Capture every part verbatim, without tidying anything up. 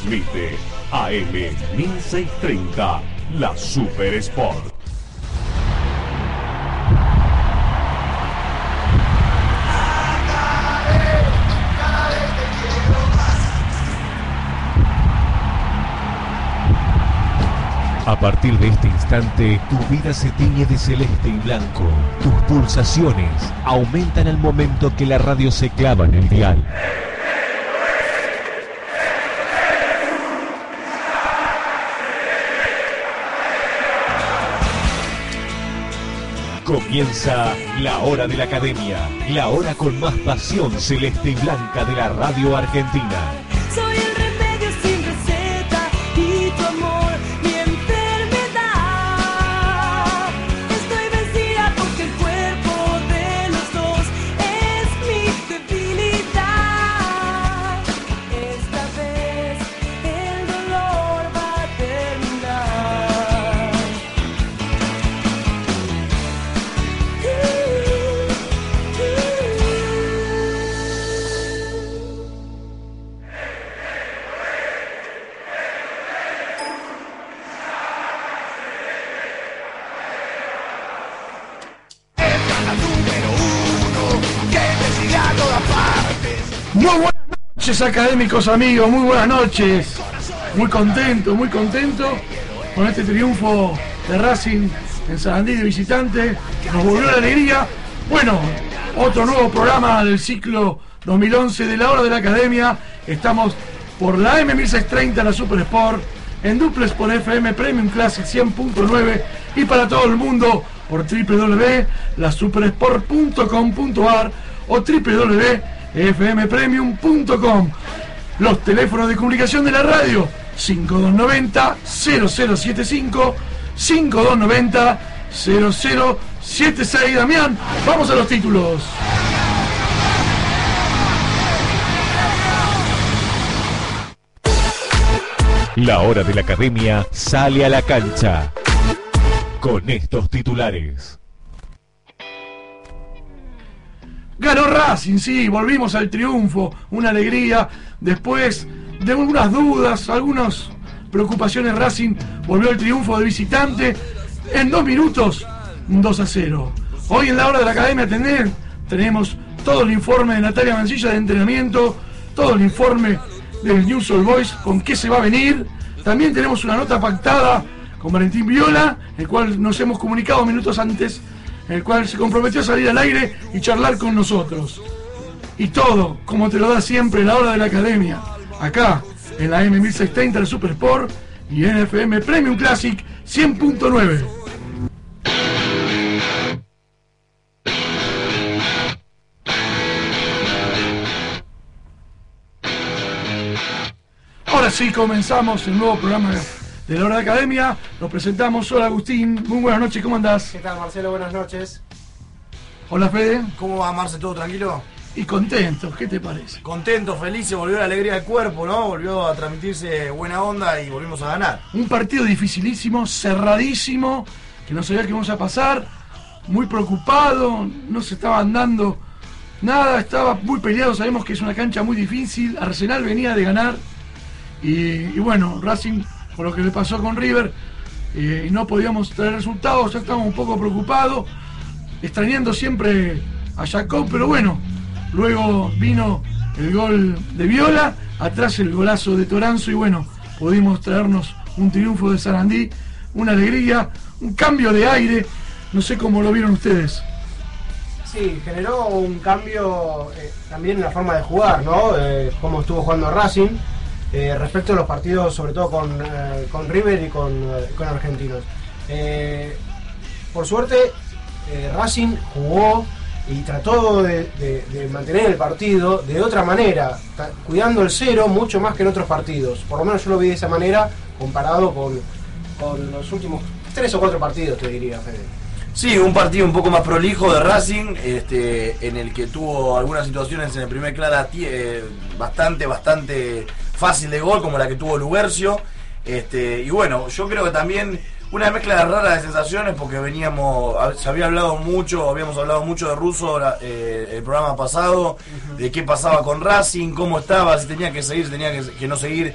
Transmite A M mil seiscientos treinta, la Super Sport. A partir de este instante, tu vida se tiñe de celeste y blanco. Tus pulsaciones aumentan al momento que la radio se clava en el dial. Comienza la hora de la academia, la hora con más pasión celeste y blanca de la radio argentina. Soy el remedio sin receta y tu amor mi enfermedad. Estoy vencida porque el cuerpo de los dos es mi debilidad. Esta vez el dolor va a terminar. Muy buenas noches, académicos amigos, muy buenas noches. Muy contento, muy contento con este triunfo de Racing en Sarandí de visitante. Nos volvió la alegría. Bueno, otro nuevo programa del ciclo dos mil once de la hora de la academia. Estamos por la A M mil seiscientos treinta, la Super Sport, en duplex por F M Premium Classic cien punto nueve y para todo el mundo por doble u doble u doble u punto la supersport punto com punto a r o doble u doble u doble u punto f m premium punto com. Los teléfonos de comunicación de la radio: cinco dos nueve cero cero cero siete cinco, cinco dos nueve cero cero cero siete seis. Damián, vamos a los títulos. La hora de la academia sale a la cancha con estos titulares. Ganó Racing, sí, volvimos al triunfo, una alegría. Después de algunas dudas, algunas preocupaciones, Racing volvió al triunfo de visitante. En dos minutos, un dos a cero. Hoy en la hora de la academia tener, tenemos todo el informe de Natalia Mancilla de entrenamiento, todo el informe del News All Boys, con qué se va a venir. También tenemos una nota pactada con Valentín Viola, el cual nos hemos comunicado minutos antes, el cual se comprometió a salir al aire y charlar con nosotros. Y todo, como te lo da siempre la hora de la academia, acá en la A M mil seiscientos treinta, el Super Sport, y en F M Premium Classic cien punto nueve. Ahora sí, comenzamos el nuevo programa de la hora de la academia. Nos presentamos. Hola Agustín, muy buenas noches, ¿cómo andás? ¿Qué tal, Marcelo? Buenas noches. Hola Fede. ¿Cómo va, Marce? ¿Todo tranquilo? Y contentos, ¿qué te parece? Contento, feliz, se volvió la alegría del cuerpo, ¿no? Volvió a transmitirse buena onda y volvimos a ganar. Un partido dificilísimo, cerradísimo, que no sabía qué íbamos a pasar, muy preocupado, no se estaban dando nada, estaba muy peleado, sabemos que es una cancha muy difícil, Arsenal venía de ganar, y, y bueno, Racing, por lo que le pasó con River, eh, y no podíamos traer resultados, ya estábamos un poco preocupados, extrañando siempre a Jacob, pero bueno, luego vino el gol de Viola, atrás el golazo de Toranzo, y bueno, pudimos traernos un triunfo de Sarandí, una alegría, un cambio de aire, no sé cómo lo vieron ustedes. Sí, generó un cambio eh, también en la forma de jugar, ¿no? Eh, cómo estuvo jugando Racing, eh, respecto a los partidos, sobre todo con, eh, con River y con, eh, con Argentinos. Eh, por suerte, eh, Racing jugó y trató de, de, de mantener el partido de otra manera, cuidando el cero mucho más que en otros partidos. Por lo menos yo lo vi de esa manera comparado con, con los últimos tres o cuatro partidos, te diría, Fede. Sí, un partido un poco más prolijo de Racing, este, en el que tuvo algunas situaciones en el primer clara eh, bastante, bastante fácil de gol, como la que tuvo Lugercio. Este, y bueno, yo creo que también una mezcla rara de sensaciones, porque veníamos, se había hablado mucho, habíamos hablado mucho de Russo eh, el programa pasado, uh-huh. de qué pasaba con Racing, cómo estaba, si tenía que seguir, si tenía que, que no seguir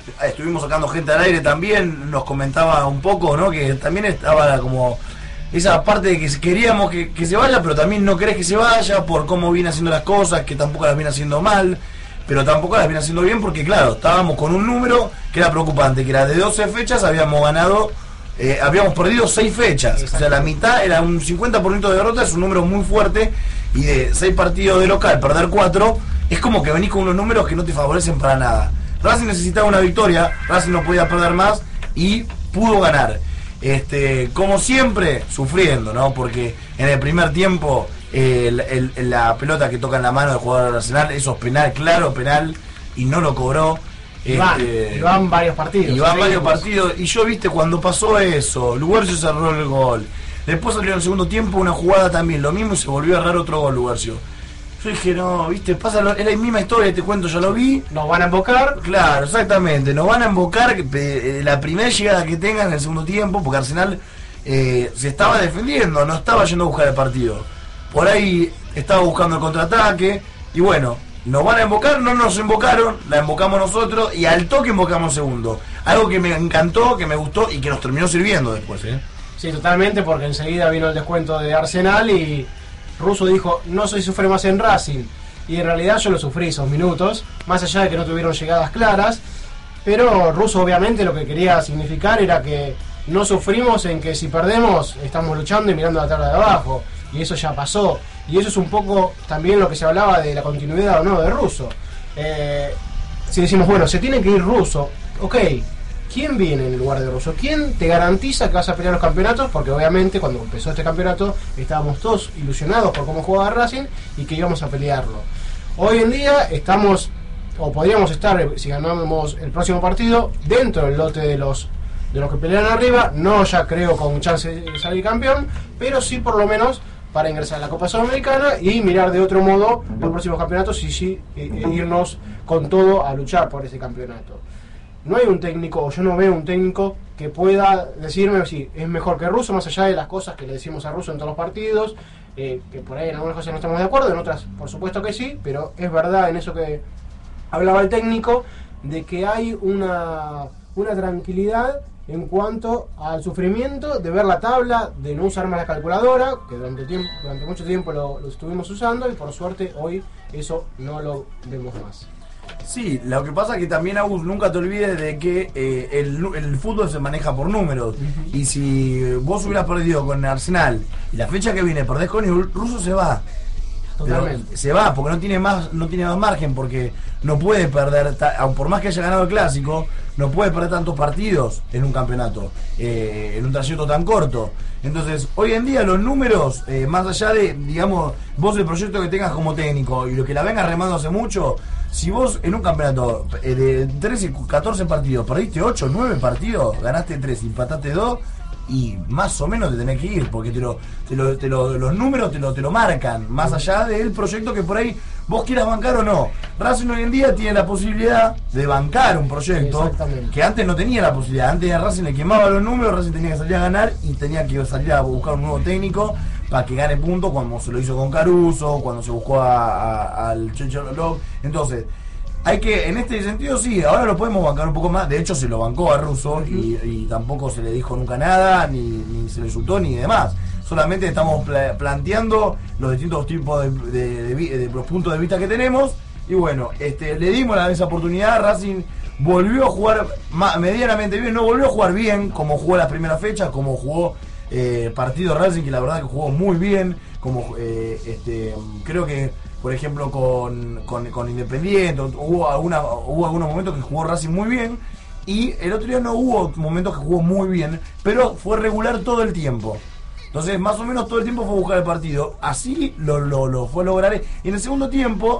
estuvimos sacando gente al aire también, nos comentaba un poco, ¿no? Que también estaba como esa parte de que queríamos que, que se vaya, pero también no querés que se vaya por cómo viene haciendo las cosas, que tampoco las viene haciendo mal, pero tampoco las viene haciendo bien, porque claro, estábamos con un número que era preocupante, que era de doce fechas, habíamos ganado, eh, habíamos perdido seis fechas, o sea, la mitad era un cincuenta por ciento de derrota, es un número muy fuerte, y de seis partidos de local, perder cuatro, es como que venís con unos números que no te favorecen para nada. Racing necesitaba una victoria, Racing no podía perder más, y pudo ganar. Este, como siempre, sufriendo, ¿no? Porque en el primer tiempo eh, el, el, la pelota que toca en la mano del jugador del Arsenal, eso es penal, claro, penal, y no lo cobró. Y van, este, y van varios partidos. Y van ¿sí? varios partidos. Y yo, viste, cuando pasó eso, Lugercio cerró el gol. Después salió en el segundo tiempo una jugada también, lo mismo, y se volvió a errar otro gol, Lugercio. Yo dije, no, viste, pasa lo, es la misma historia, te cuento, ya lo vi. Nos van a embocar. Claro, exactamente, nos van a embocar eh, la primera llegada que tengan en el segundo tiempo, porque Arsenal eh, se estaba defendiendo, no estaba yendo a buscar el partido. Por ahí estaba buscando el contraataque, y bueno, nos van a embocar, no nos embocaron, la embocamos nosotros, y al toque embocamos segundo. Algo que me encantó, que me gustó, y que nos terminó sirviendo después, ¿eh? Sí, totalmente, porque enseguida vino el descuento de Arsenal y Russo dijo, no se sufre más en Racing. Y en realidad yo lo sufrí esos minutos, más allá de que no tuvieron llegadas claras. Pero Russo obviamente lo que quería significar era que no sufrimos en que si perdemos estamos luchando y mirando la tabla de abajo. Y eso ya pasó. Y eso es un poco también lo que se hablaba de la continuidad o no de Russo. Eh, si decimos, bueno, se tiene que ir Russo, ok, ¿quién viene en lugar de Russo? ¿Quién te garantiza que vas a pelear los campeonatos? Porque obviamente cuando empezó este campeonato estábamos todos ilusionados por cómo jugaba Racing y que íbamos a pelearlo. Hoy en día estamos, o podríamos estar, si ganamos el próximo partido, dentro del lote de los de los que pelean arriba, no ya creo con chance de salir campeón, pero sí por lo menos para ingresar a la Copa Sudamericana y mirar de otro modo los próximos campeonatos y sí e, e irnos con todo a luchar por ese campeonato. No hay un técnico, o yo no veo un técnico que pueda decirme si es mejor que Russo, más allá de las cosas que le decimos a Russo en todos los partidos, eh, que por ahí en algunas cosas no estamos de acuerdo, en otras por supuesto que sí, pero es verdad en eso que hablaba el técnico, de que hay una, una tranquilidad en cuanto al sufrimiento de ver la tabla, de no usar más la calculadora, que durante, tiempo, durante mucho tiempo lo, lo estuvimos usando y por suerte hoy eso no lo vemos más. Sí, lo que pasa es que también, Agus, nunca te olvides de que eh, el, el fútbol se maneja por números. Uh-huh. Y si vos hubieras perdido con Arsenal y la fecha que viene perdés con el Russo, se va. Totalmente. Pero se va porque no tiene más no tiene más margen, porque no puede perder, aun por más que haya ganado el clásico, no puede perder tantos partidos en un campeonato, eh, en un trayecto tan corto. Entonces, hoy en día los números, eh, más allá de, digamos, vos el proyecto que tengas como técnico y lo que la vengas remando hace mucho, si vos en un campeonato eh, de trece, catorce partidos perdiste ocho, nueve partidos, ganaste tres, empataste dos, y más o menos te tenés que ir, porque te lo, te lo, te lo, los números te lo, te lo marcan, más allá del proyecto que por ahí vos quieras bancar o no. Racing hoy en día tiene la posibilidad de bancar un proyecto que antes no tenía la posibilidad. Antes a Racing le quemaba los números, Racing tenía que salir a ganar y tenía que salir a buscar un nuevo técnico para que gane puntos, como se lo hizo con Caruso, cuando se buscó a, a, al Checho Lolo. Entonces, hay que, en este sentido sí, ahora lo podemos bancar un poco más. De hecho se lo bancó a Russo y, y tampoco se le dijo nunca nada, ni, ni se le insultó ni demás. Solamente estamos pla- planteando los distintos tipos de, de, de, de, de los puntos de vista que tenemos. Y bueno, este, le dimos la, esa oportunidad. Racing volvió a jugar ma- medianamente bien, no volvió a jugar bien como jugó las primeras fechas, como jugó eh, partido Racing, que la verdad que jugó muy bien, como eh, este, creo que por ejemplo con, con, con Independiente hubo alguna, hubo algunos momentos que jugó Racing muy bien, y el otro día no hubo momentos que jugó muy bien, pero fue regular todo el tiempo. Entonces más o menos todo el tiempo fue a buscar el partido, así lo, lo, lo fue a lograr. Y en el segundo tiempo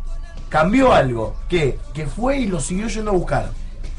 cambió algo, que, que fue y lo siguió yendo a buscar.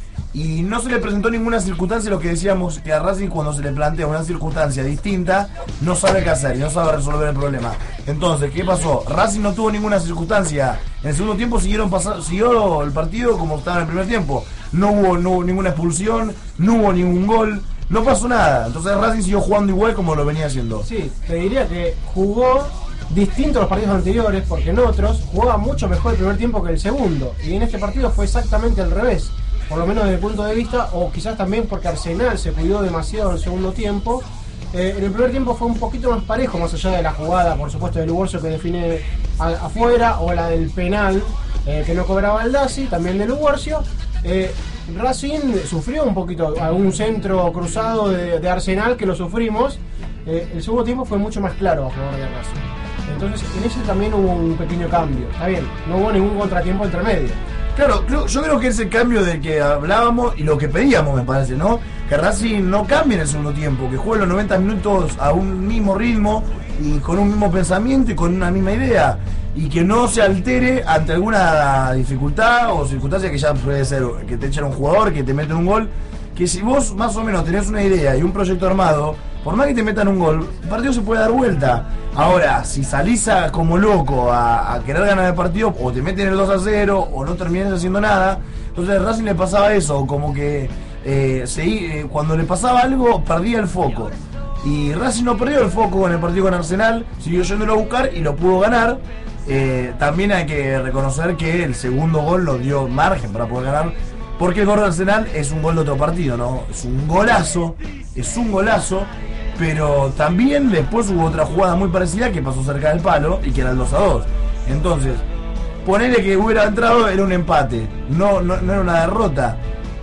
Y no se le presentó ninguna circunstancia, lo que decíamos, que a Racing cuando se le plantea una circunstancia distinta, no sabe qué hacer y no sabe resolver el problema. Entonces, ¿qué pasó? Racing no tuvo ninguna circunstancia. En el segundo tiempo siguieron pasar, siguió el partido como estaba en el primer tiempo. No hubo, no hubo ninguna expulsión, no hubo ningún gol, no pasó nada. Entonces Racing siguió jugando igual como lo venía haciendo. Sí, te diría que jugó distinto a los partidos anteriores, porque en otros jugaba mucho mejor el primer tiempo que el segundo. Y en este partido fue exactamente al revés. por lo menos desde el punto de vista, o quizás también porque Arsenal se cuidó demasiado en el segundo tiempo. Eh, en el primer tiempo fue un poquito más parejo, más allá de la jugada, por supuesto, del Luguercio que define a, afuera, o la del penal eh, que no cobraba Baldassi, también del Luguercio. Eh, Racing sufrió un poquito, algún centro cruzado de, de Arsenal que lo sufrimos. Eh, el segundo tiempo fue mucho más claro a favor de Racing. Entonces en ese también hubo un pequeño cambio. Está bien, no hubo ningún contratiempo entre medio. Claro, creo, yo creo que ese cambio del que hablábamos y lo que pedíamos, me parece, ¿no? Que Racing no cambie en el segundo tiempo, que juegue los noventa minutos a un mismo ritmo y con un mismo pensamiento y con una misma idea, y que no se altere ante alguna dificultad o circunstancia que ya puede ser que te echan un jugador, que te meten un gol, que si vos más o menos tenés una idea y un proyecto armado, por más que te metan un gol, el partido se puede dar vuelta. Ahora, si salís a, como loco a, a querer ganar el partido, o te meten el dos a cero, o no terminás haciendo nada, entonces a Racing le pasaba eso, como que eh, se, eh, cuando le pasaba algo, perdía el foco. Y Racing no perdió el foco en el partido con Arsenal, siguió yéndolo a buscar y lo pudo ganar. Eh, también hay que reconocer que el segundo gol lo dio margen para poder ganar, porque el gol de Arsenal es un gol de otro partido, ¿no? Es un golazo, es un golazo, pero también después hubo otra jugada muy parecida que pasó cerca del palo y que era el dos a dos. Entonces, ponele que hubiera entrado, era un empate, no, no, no era una derrota.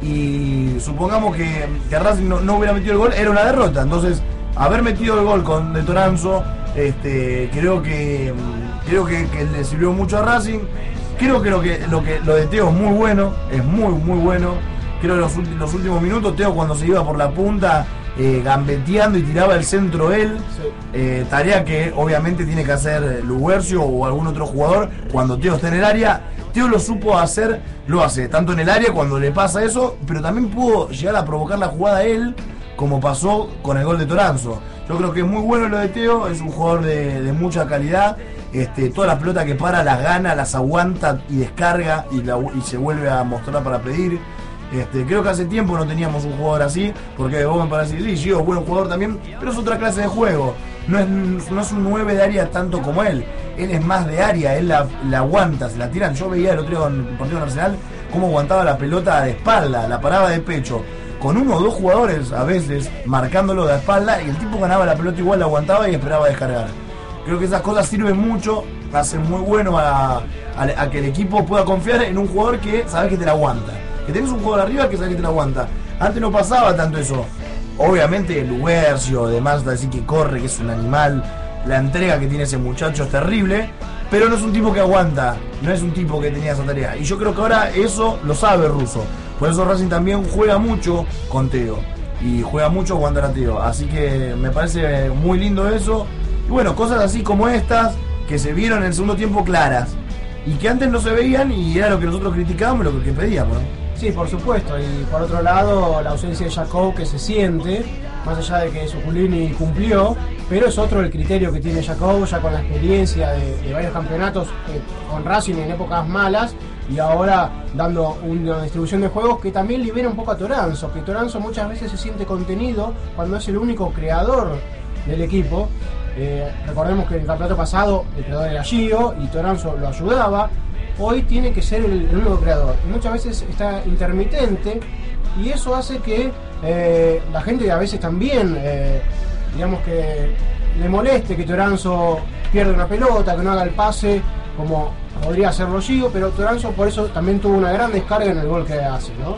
Y supongamos que, que Racing no, no hubiera metido el gol, era una derrota. Entonces, haber metido el gol con De Toranzo, este, creo que creo que, que le sirvió mucho a Racing. Creo que lo que lo que lo de Teo es muy bueno, es muy muy bueno. Creo que los, los últimos minutos, Teo cuando se iba por la punta, eh, gambeteando y tiraba el centro él, sí. eh, tarea que obviamente tiene que hacer Luguercio o algún otro jugador cuando Teo está en el área. Teo lo supo hacer, lo hace tanto en el área cuando le pasa eso, pero también pudo llegar a provocar la jugada él, como pasó con el gol de Toranzo. Yo creo que es muy bueno lo de Teo, es un jugador de, de mucha calidad. Este, todas las pelotas que para las gana, las aguanta y descarga y, la, y se vuelve a mostrar para pedir. Este, creo que hace tiempo no teníamos un jugador así, porque vos me parece, sí, Gio es buen jugador también, pero es otra clase de juego. No es, no es un nueve de área tanto como él. Él es más de área, él la, la aguanta, se la tiran. Yo veía el otro día en el partido Arsenal cómo aguantaba la pelota de espalda, la paraba de pecho, con uno o dos jugadores a veces marcándolo de espalda, y el tipo ganaba la pelota igual, la aguantaba y esperaba descargar. Creo que esas cosas sirven mucho, hacen muy bueno a, a, a que el equipo pueda confiar en un jugador que sabes que te la aguanta. Que tenés un jugador arriba que sabes que te la aguanta. Antes no pasaba tanto eso. Obviamente el Luguercio, además de decir que corre, que es un animal, la entrega que tiene ese muchacho es terrible, pero no es un tipo que aguanta, no es un tipo que tenía esa tarea. Y yo creo que ahora eso lo sabe Russo. Por eso Racing también juega mucho con Teo. Y juega mucho cuando era Teo. Así que me parece muy lindo eso. Y bueno, cosas así como estas, que se vieron en el segundo tiempo claras. Y que antes no se veían y era lo que nosotros criticábamos, lo que pedíamos, ¿no? Sí, por supuesto. Y por otro lado, la ausencia de Jacob que se siente, más allá de que Zuculini cumplió, pero es otro el criterio que tiene Jacob, ya con la experiencia de, de varios campeonatos eh, con Racing en épocas malas, y ahora dando una distribución de juegos que también libera un poco a Toranzo, que Toranzo muchas veces se siente contenido cuando es el único creador del equipo. Eh, recordemos que en el campeonato pasado el creador era Gio y Toranzo lo ayudaba. Hoy tiene que ser el, el único creador, y muchas veces está intermitente, y eso hace que eh, la gente a veces también, eh, digamos que le moleste que Toranzo pierda una pelota, que no haga el pase como podría hacerlo Gio, pero Toranzo por eso también tuvo una gran descarga en el gol que hace, ¿no?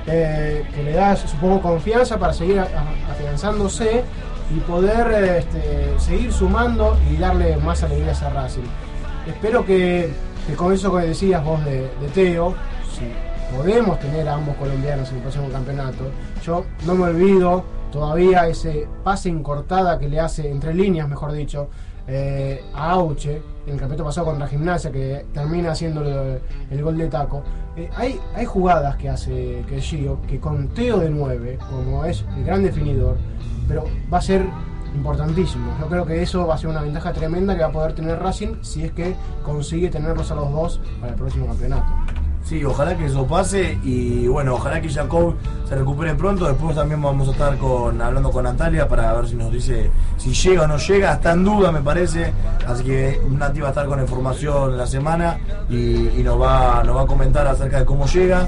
Eh, que le da, supongo, confianza para seguir a, a, afianzándose y poder eh, este, seguir sumando y darle más alegrías a Racing. Espero que, que con eso que decías vos de, de Teo, si podemos tener a ambos colombianos en el próximo campeonato, yo no me olvido todavía ese pase en cortada que le hace, entre líneas mejor dicho, eh, a Auche en el campeonato pasado contra Gimnasia, que termina haciendo el, el gol de taco. Eh, hay, hay jugadas que hace que Gio, que con Teo de nueve, como es el gran definidor, pero va a ser importantísimo. Yo creo que eso va a ser una ventaja tremenda que va a poder tener Racing si es que consigue tenerlos a los dos para el próximo campeonato. Sí, ojalá que eso pase y bueno, ojalá que Jacob se recupere pronto. Después también vamos a estar con hablando con Natalia para ver si nos dice si llega o no llega. Está en duda, me parece, así que Nati va a estar con información en la semana y, y nos va nos va a comentar acerca de cómo llega.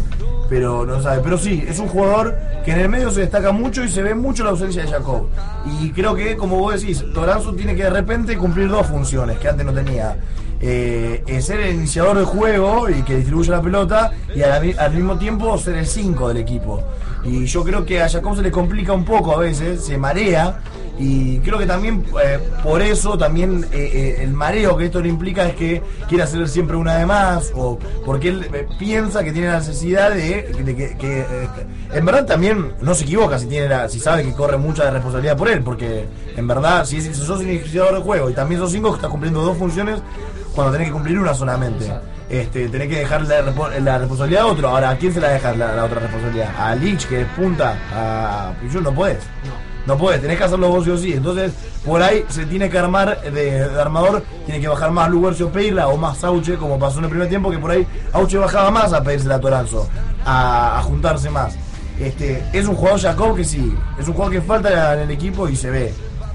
pero no sabe. Pero sí, es un jugador que en el medio se destaca mucho y se ve mucho la ausencia de Jacob. Y creo que, como vos decís, Toranzo tiene que de repente cumplir dos funciones que antes no tenía. Eh, eh, ser el iniciador del juego y que distribuye la pelota, y al, al mismo tiempo ser el cinco del equipo. Y yo creo que a Jacob se le complica un poco a veces, se marea. Y creo que también eh, por eso también eh, eh, el mareo que esto le implica es que quiere hacer siempre una de más, o porque él eh, piensa que tiene la necesidad de, de que, que eh, en verdad también no se equivoca si tiene la, si sabe que corre mucha responsabilidad por él, porque en verdad si, si sos iniciador de juego y también sos cinco, estás cumpliendo dos funciones cuando tenés que cumplir una solamente. Este, tenés que dejar la, la responsabilidad a otro. Ahora, ¿a quién se la dejas la, la otra responsabilidad? ¿A Lich, que es punta? ¿A Pichul? No podés. No. No puedes, tenés que hacerlo vos sí o sí. Entonces, por ahí se tiene que armar de, de armador, tiene que bajar más Luguercio Peirla o más Auche, como pasó en el primer tiempo, que por ahí Auche bajaba más a pedirse a Toranzo, a, a juntarse más. Este, es un jugador Jacob que sí, es un jugador que falta en el equipo y se ve.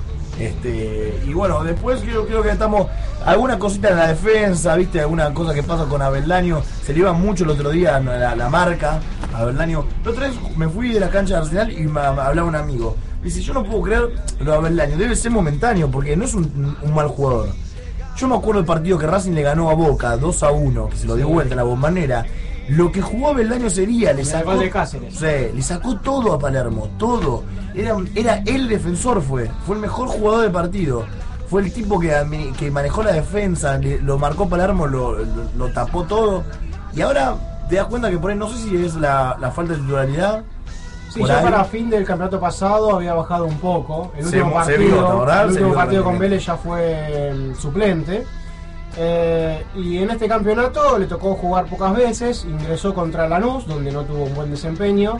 Este, y bueno, después creo, creo que estamos. Alguna cosita en la defensa, viste, alguna cosa que pasa con Abeldaño. Se le iba mucho el otro día la, la marca. Abeldaño. La otra vez me fui de la cancha de Arsenal y me, me hablaba un amigo. Dice, yo no puedo creer lo de Abeldaño, debe ser momentáneo, porque no es un, un mal jugador. Yo me acuerdo del partido que Racing le ganó a Boca dos a uno, que se lo dio vuelta en la Bombonera. Lo que jugó Abeldaño sería, le sacó, de Cáceres. Sí, le sacó todo a Palermo, todo. Era, era el defensor, fue, fue el mejor jugador del partido. Fue el tipo que, que manejó la defensa, le, lo marcó Palermo, lo, lo, lo tapó todo. Y ahora te das cuenta que por ahí, no sé si es la, la falta de titularidad. Sí, ya para fin del campeonato pasado había bajado un poco. El último se, partido, se vio, el último partido con bien. Vélez ya fue um, suplente. Eh, y en este campeonato le tocó jugar pocas veces. Ingresó contra Lanús, donde no tuvo un buen desempeño.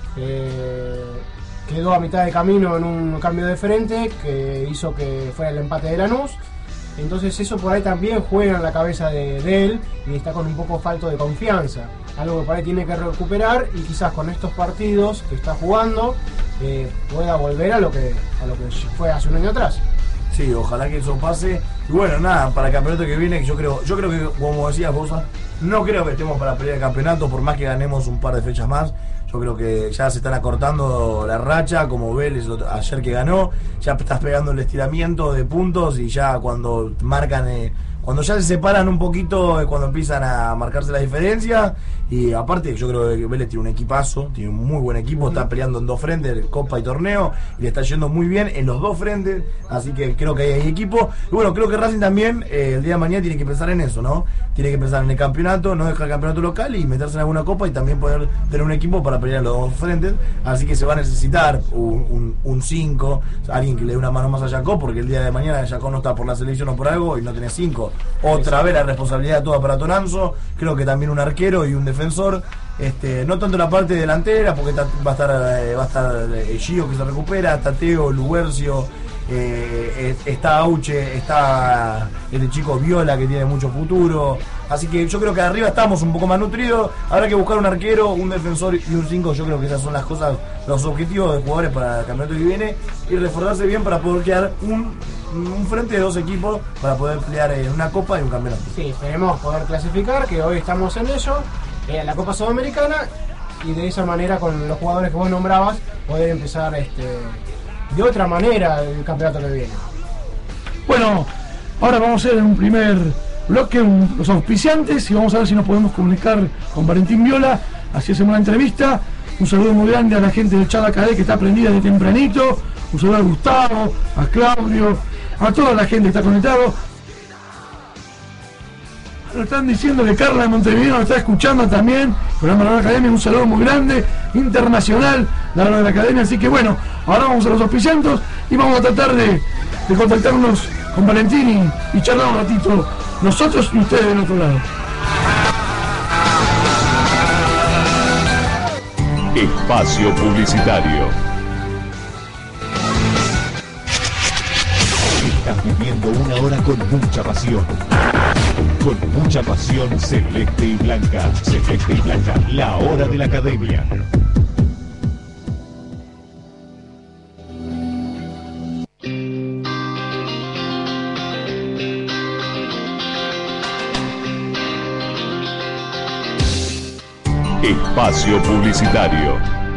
Eh, quedó a mitad de camino en un cambio de frente que hizo que fuera el empate de Lanús. Entonces eso por ahí también juega en la cabeza de, de él y está con un poco falto de confianza. Algo que por ahí tiene que recuperar y quizás con estos partidos que está jugando eh, pueda volver a lo que a lo que fue hace un año atrás. Sí, ojalá que eso pase. Y bueno, nada, para el campeonato que viene, yo creo, yo creo que, como decías vos, no creo que estemos para pelear el campeonato, por más que ganemos un par de fechas más. Yo creo que ya se están acortando la racha, como Vélez ayer que ganó, ya estás pegando el estiramiento de puntos y ya cuando marcan, eh, cuando ya se separan un poquito, eh, cuando empiezan a marcarse la diferencia. Y aparte yo creo que Vélez tiene un equipazo, tiene un muy buen equipo, está peleando en dos frentes, Copa y Torneo, y le está yendo muy bien en los dos frentes, así que creo que hay equipo. Y bueno, creo que Racing también eh, el día de mañana tiene que pensar en eso, ¿no? Tiene que pensar en el campeonato, no dejar el campeonato local y meterse en alguna copa y también poder tener un equipo para pelear en los dos frentes, así que se va a necesitar un cinco, alguien que le dé una mano más a Jacob, porque el día de mañana Jacob no está por la selección o por algo y no tiene cinco. Otra vez la responsabilidad toda para Toranzo, creo que también un arquero y un defensor. Este, no tanto la parte delantera, porque ta, va a estar eh, va a estar eh, Gio que se recupera, está Teo, Luguercio, eh, está Auche, está este chico Viola que tiene mucho futuro. Así que yo creo que arriba estamos un poco más nutridos. Habrá que buscar un arquero, un defensor y un cinco. Yo creo que esas son las cosas, los objetivos de jugadores para el campeonato que viene, y reforzarse bien para poder quedar un, un frente de dos equipos para poder pelear en una copa y un campeonato. Sí, esperemos poder clasificar, que hoy estamos en ello, en la Copa Sudamericana, y de esa manera con los jugadores que vos nombrabas poder empezar este, de otra manera el campeonato que viene. Bueno, ahora vamos a hacer un primer bloque un, los auspiciantes y vamos a ver si nos podemos comunicar con Valentín Viola, así hacemos la entrevista. Un saludo muy grande a la gente del Chala Cadé que está prendida de tempranito, un saludo a Gustavo, a Claudio, a toda la gente que está conectado. Nos están diciendo que Carla de Montevideo nos está escuchando también, programa La Hora de la Academia, un saludo muy grande, internacional, La Hora de la Academia. Así que bueno, ahora vamos a los auspiciantes y vamos a tratar de, de contactarnos con Valentín y, y charlar un ratito, nosotros y ustedes del otro lado. Espacio publicitario. Estás viviendo una hora con mucha pasión. Con mucha pasión celeste y blanca. Celeste y blanca. La hora de la academia. Espacio Publicitario.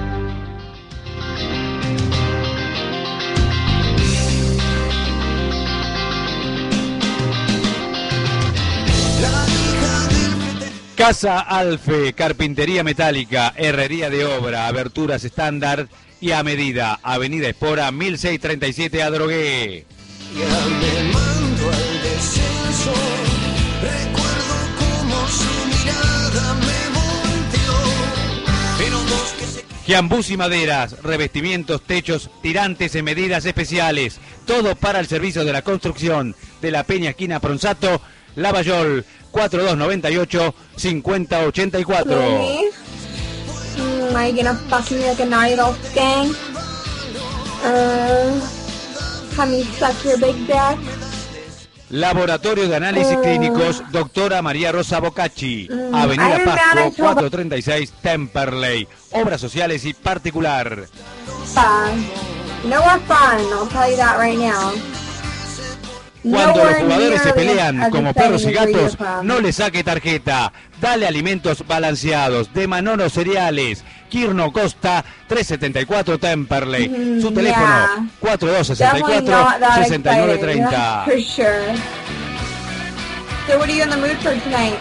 Casa Alfe, carpintería metálica, herrería de obra, aberturas estándar y a medida. Avenida Espora, mil seiscientos treinta y siete Adrogué. Ya me mando al descenso, recuerdo cómo su mirada me volteó, pero dos que se... Giambús y maderas, revestimientos, techos, tirantes en medidas especiales. Todo para el servicio de la construcción de la Peña Esquina Pronsato, Lavallol, cuatro dos nueve ocho, cinco cero ocho cuatro. Really? Mm, are you gonna fuck me like a naughty little skank? Uh, have me suck your big dick? Laboratorio de Análisis Uh, Clínicos, doctora María Rosa Bocacci, Mm, Avenida Iron Man Pasco, and Trouble. cuatrocientos treinta y seis, Temperley. Obras sociales y particular. Fun. Nowhere fun, I'll tell you that right now. Cuando los Nowhere jugadores se nearly pelean as como exciting perros y as where gatos, you're from. no le saque tarjeta. Dale alimentos balanceados de Manolo Cereales. Quirno Costa, trescientos setenta y cuatro Temperley. Mhm, Su teléfono, yeah. cuatro dos seis Definitely cuatro, not that seis nueve exciting, tres cero. for sure. So what are you in the mood for tonight?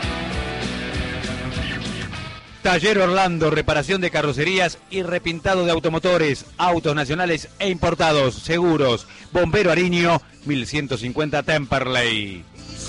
Taller Orlando, reparación de carrocerías y repintado de automotores, autos nacionales e importados, seguros. Bombero Ariño, mil ciento cincuenta Temperley.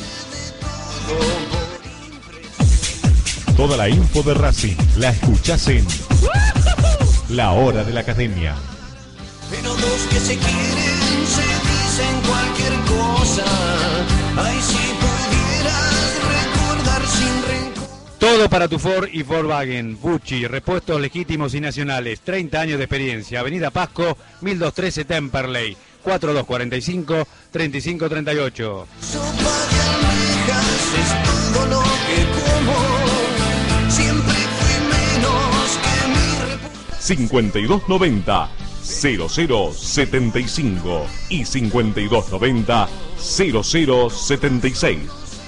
Toda la info de Racing la escuchás en La Hora de la Academia. Pero dos que se quieren se dicen cualquier cosa. Ay, si pudieras recordar sin rencor. Todo para tu Ford y Volkswagen. Bucci, repuestos legítimos y nacionales. treinta años de experiencia. Avenida Pasco, mil doscientos trece Temperley. cuatro dos cuatro cinco, tres cinco tres ocho. Sopa de almejas es todo lo que como. Siempre fui menos que mi reputación. cincuenta y dos noventa, cero cero setenta y cinco y cincuenta y dos noventa, cero cero setenta y seis.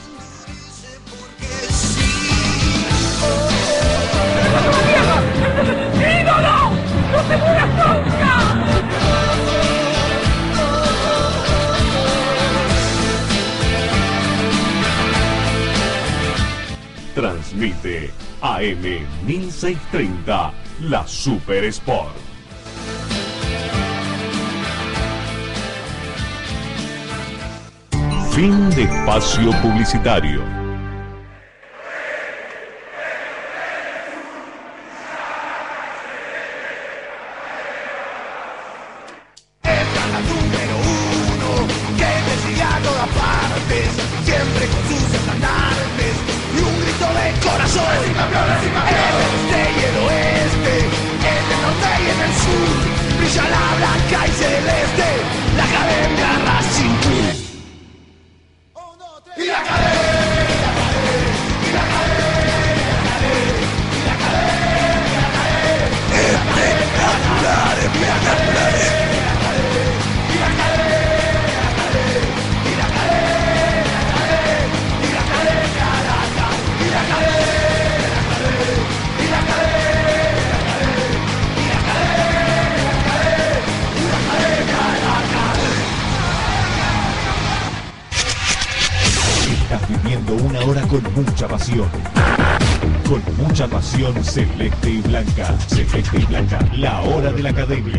Transmite A M mil seiscientos treinta, la Super Sport. Fin de espacio publicitario. Número uno, que me sigue a todas partes, siempre con sus estandartes y un grito de corazón. En el este y el oeste, en el norte y en el sur, brilla la blanca y celeste, la Academia Racing Club. Y la Academia, y la espectacular, espectacular. Estás viviendo una hora con mucha pasión. Con mucha pasión celeste y blanca. Celeste y blanca, la hora de la Academia.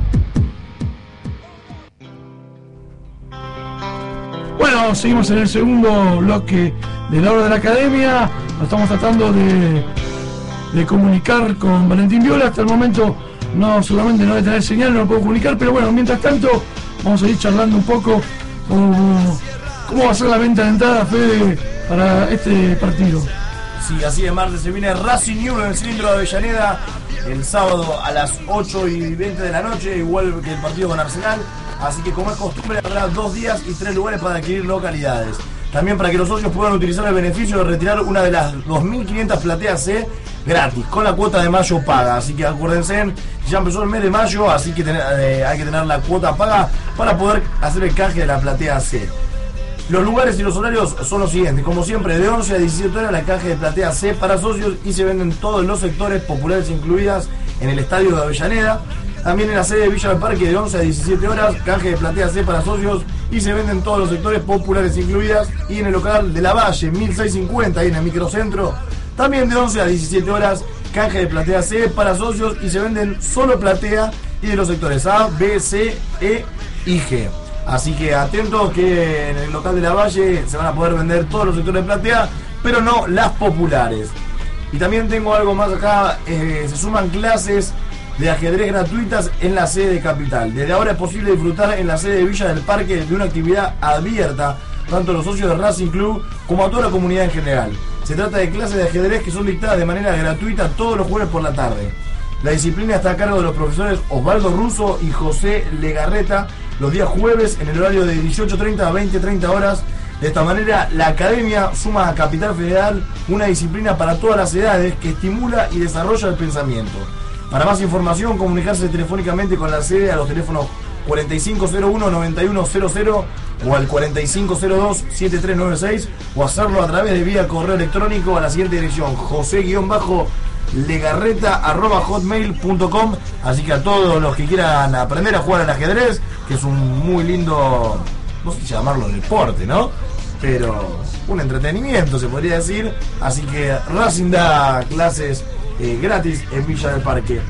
Bueno, seguimos en el segundo bloque de la hora de la Academia. Nos estamos tratando de, de comunicar con Valentín Viola. Hasta el momento no, seguramente no debe tener señal, no lo puedo comunicar, pero bueno, mientras tanto vamos a ir charlando un poco cómo, cómo va a ser la venta de entradas, Fede, para este partido. Sí, así de martes se viene Racing New en el cilindro de Avellaneda el sábado a las ocho y veinte de la noche, igual que el partido con Arsenal. Así que, como es costumbre, habrá dos días y tres lugares para adquirir localidades. También para que los socios puedan utilizar el beneficio de retirar una de las dos mil quinientas plateas C gratis, con la cuota de mayo paga. Así que acuérdense, ya empezó el mes de mayo, así que tener, eh, hay que tener la cuota paga para poder hacer el canje de la platea C. Los lugares y los horarios son los siguientes. Como siempre, de once a diecisiete horas la canje de platea C para socios y se venden todos los sectores populares incluidas en el estadio de Avellaneda. También en la sede de Villa del Parque de once a diecisiete horas, canje de platea C para socios y se venden todos los sectores populares incluidas. Y en el local de La Valle, mil seiscientos cincuenta, ahí en el microcentro, también de once a diecisiete horas, canje de platea C para socios y se venden solo platea y de los sectores A, B, C, E y G. Así que atentos que en el local de La Valle se van a poder vender todos los sectores de platea, pero no las populares. Y también tengo algo más acá, eh, se suman clases de ajedrez gratuitas en la sede de Capital. Desde ahora es posible disfrutar en la sede de Villa del Parque de una actividad abierta, tanto a los socios de Racing Club como a toda la comunidad en general. Se trata de clases de ajedrez que son dictadas de manera gratuita todos los jueves por la tarde. La disciplina está a cargo de los profesores Osvaldo Russo y José Legarreta, los días jueves en el horario de dieciocho treinta a veinte treinta horas. De esta manera, la academia suma a Capital Federal una disciplina para todas las edades que estimula y desarrolla el pensamiento. Para más información, comunicarse telefónicamente con la sede a los teléfonos cuarenta y cinco cero uno noventa y uno cero cero o al cuarenta y cinco cero dos setenta y tres noventa y seis o hacerlo a través de vía correo electrónico a la siguiente dirección: josé-legarreta arroba hotmail punto com. Así que a todos los que quieran aprender a jugar al ajedrez, que es un muy lindo, no sé si llamarlo deporte, ¿no? Pero un entretenimiento se podría decir. Así que Racing da clases eh, gratis en Villa del Parque.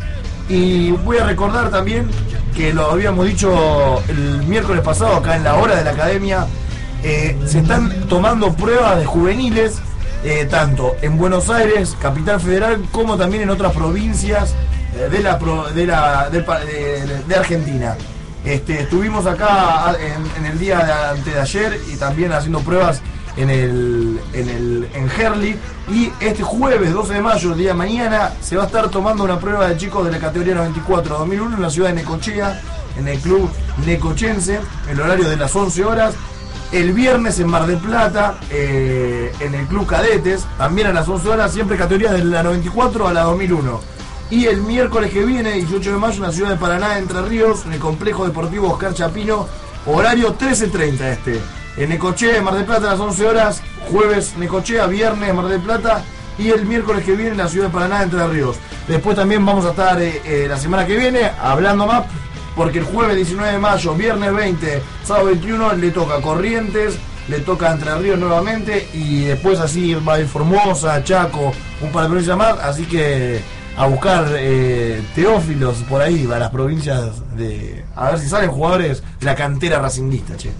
Y voy a recordar también que lo habíamos dicho el miércoles pasado acá en la hora de la academia, eh, se están tomando pruebas de juveniles, eh, tanto en Buenos Aires, Capital Federal, como también en otras provincias eh, de, la, de, la, de, de, de Argentina. Este, estuvimos acá en, en el día de antes de ayer y también haciendo pruebas en el en el en Herli, y este jueves doce de mayo, el día de mañana, se va a estar tomando una prueba de chicos de la categoría noventa y cuatro a dos mil uno en la ciudad de Necochea, en el club necochense, el horario de las once horas. El viernes en Mar del Plata, eh, en el club Cadetes, también a las once horas, siempre categoría de la noventa y cuatro a la dos mil uno. Y el miércoles que viene, dieciocho de mayo, en la ciudad de Paraná, Entre Ríos, en el complejo deportivo Oscar Chapino, horario trece treinta este. En Necochea, Mar del Plata, a las once horas, jueves Necochea, viernes Mar del Plata, y el miércoles que viene en la ciudad de Paraná, Entre Ríos. Después también vamos a estar eh, eh, la semana que viene hablando más, porque el jueves diecinueve de mayo, viernes veinte, sábado veintiuno, le toca Corrientes, le toca Entre Ríos nuevamente, y después así va a ir Formosa, Chaco, un par de provincias más, así que a buscar eh, teófilos por ahí para las provincias, de a ver si salen jugadores de la cantera racinguista, che.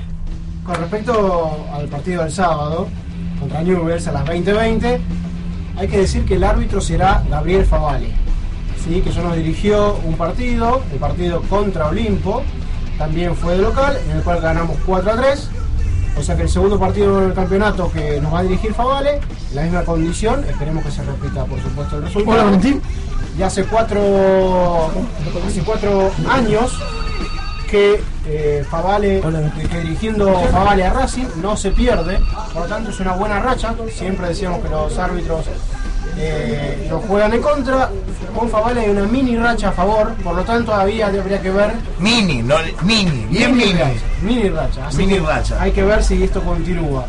Con respecto al partido del sábado contra Newell's a las veinte veinte, hay que decir que el árbitro será Gabriel Favale, ¿sí? Que ya nos dirigió un partido, el partido contra Olimpo, también fue de local, en el cual ganamos cuatro a tres. O sea que el segundo partido del campeonato que nos va a dirigir Favale, la misma condición, esperemos que se repita por supuesto el resultado. Hola, Valentín. Ya hace cuatro, hace cuatro años que eh, Favale, que dirigiendo Favale a Racing no se pierde, por lo tanto es una buena racha. Siempre decíamos que los árbitros eh, nos juegan en contra. Con Favale hay una mini racha a favor, por lo tanto todavía habría que ver. Mini, no mini, bien mini. Mini racha, mini racha, así mini que racha. Hay que ver si esto continúa.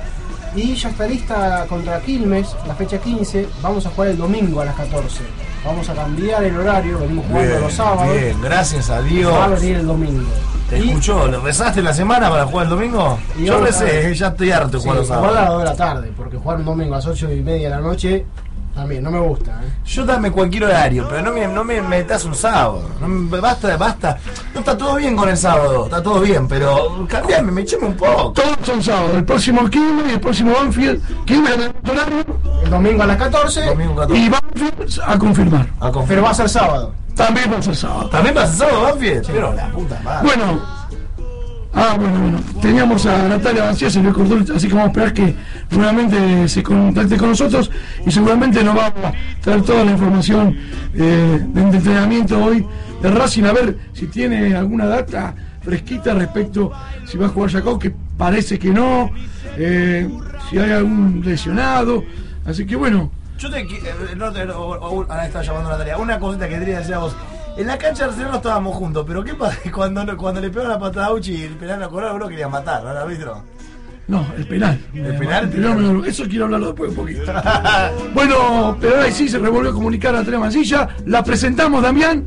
Y ya está lista contra Quilmes, la fecha quince, vamos a jugar el domingo a las catorce. Vamos a cambiar el horario, venimos jugando Bien, los sábados. bien, gracias a Dios. Va a venir el domingo. ¿Te Y- escuchó? ¿Le rezaste la semana para jugar el domingo? Y Yo vamos a recé, ver. ya estoy harto de Sí, jugar los jugar a las sábados. dos de la tarde, porque jugar un domingo a las ocho y media de la noche también no me gusta, ¿eh? Yo dame cualquier horario, pero no me, no me metas un sábado. No me- basta, basta. No está todo bien con el sábado, está todo bien, pero cambiame, me echame un poco. Todos son sábados. El próximo Quilmes y el próximo Banfield. Quilmes en el horario El domingo a las catorce, Domingo catorce. y Banfield a confirmar. A confirmar. pero va a ser sábado. También va a ser sábado. ¿También vas a sábado, Banfield? Pero la puta madre. Bueno. Ah, bueno, bueno. Teníamos a Natalia Bancías y Luis Cordón, así que vamos a esperar que nuevamente se contacte con nosotros y seguramente nos va a traer toda la información eh, de entrenamiento hoy de Racing, a ver si tiene alguna data fresquita respecto si va a jugar Jacob, que parece que no, eh, si hay algún lesionado, así que bueno. Yo te. qui- eh, No, te- o- o- ahora está llamando Natalia. Una cosita que quería decir a vos. En la cancha de Arsenal no estábamos juntos, pero ¿qué pasa? Cuando, cuando le pegaron la patada a Uchi y el penal a cobrar, uno quería matar, ¿no, árbitro? No, el penal. ¿El penal? El penal me lo- eso quiero hablarlo después un poquito. Bueno, pero ahí sí se me volvió a comunicar a Andrea Mancilla. La presentamos, Damián.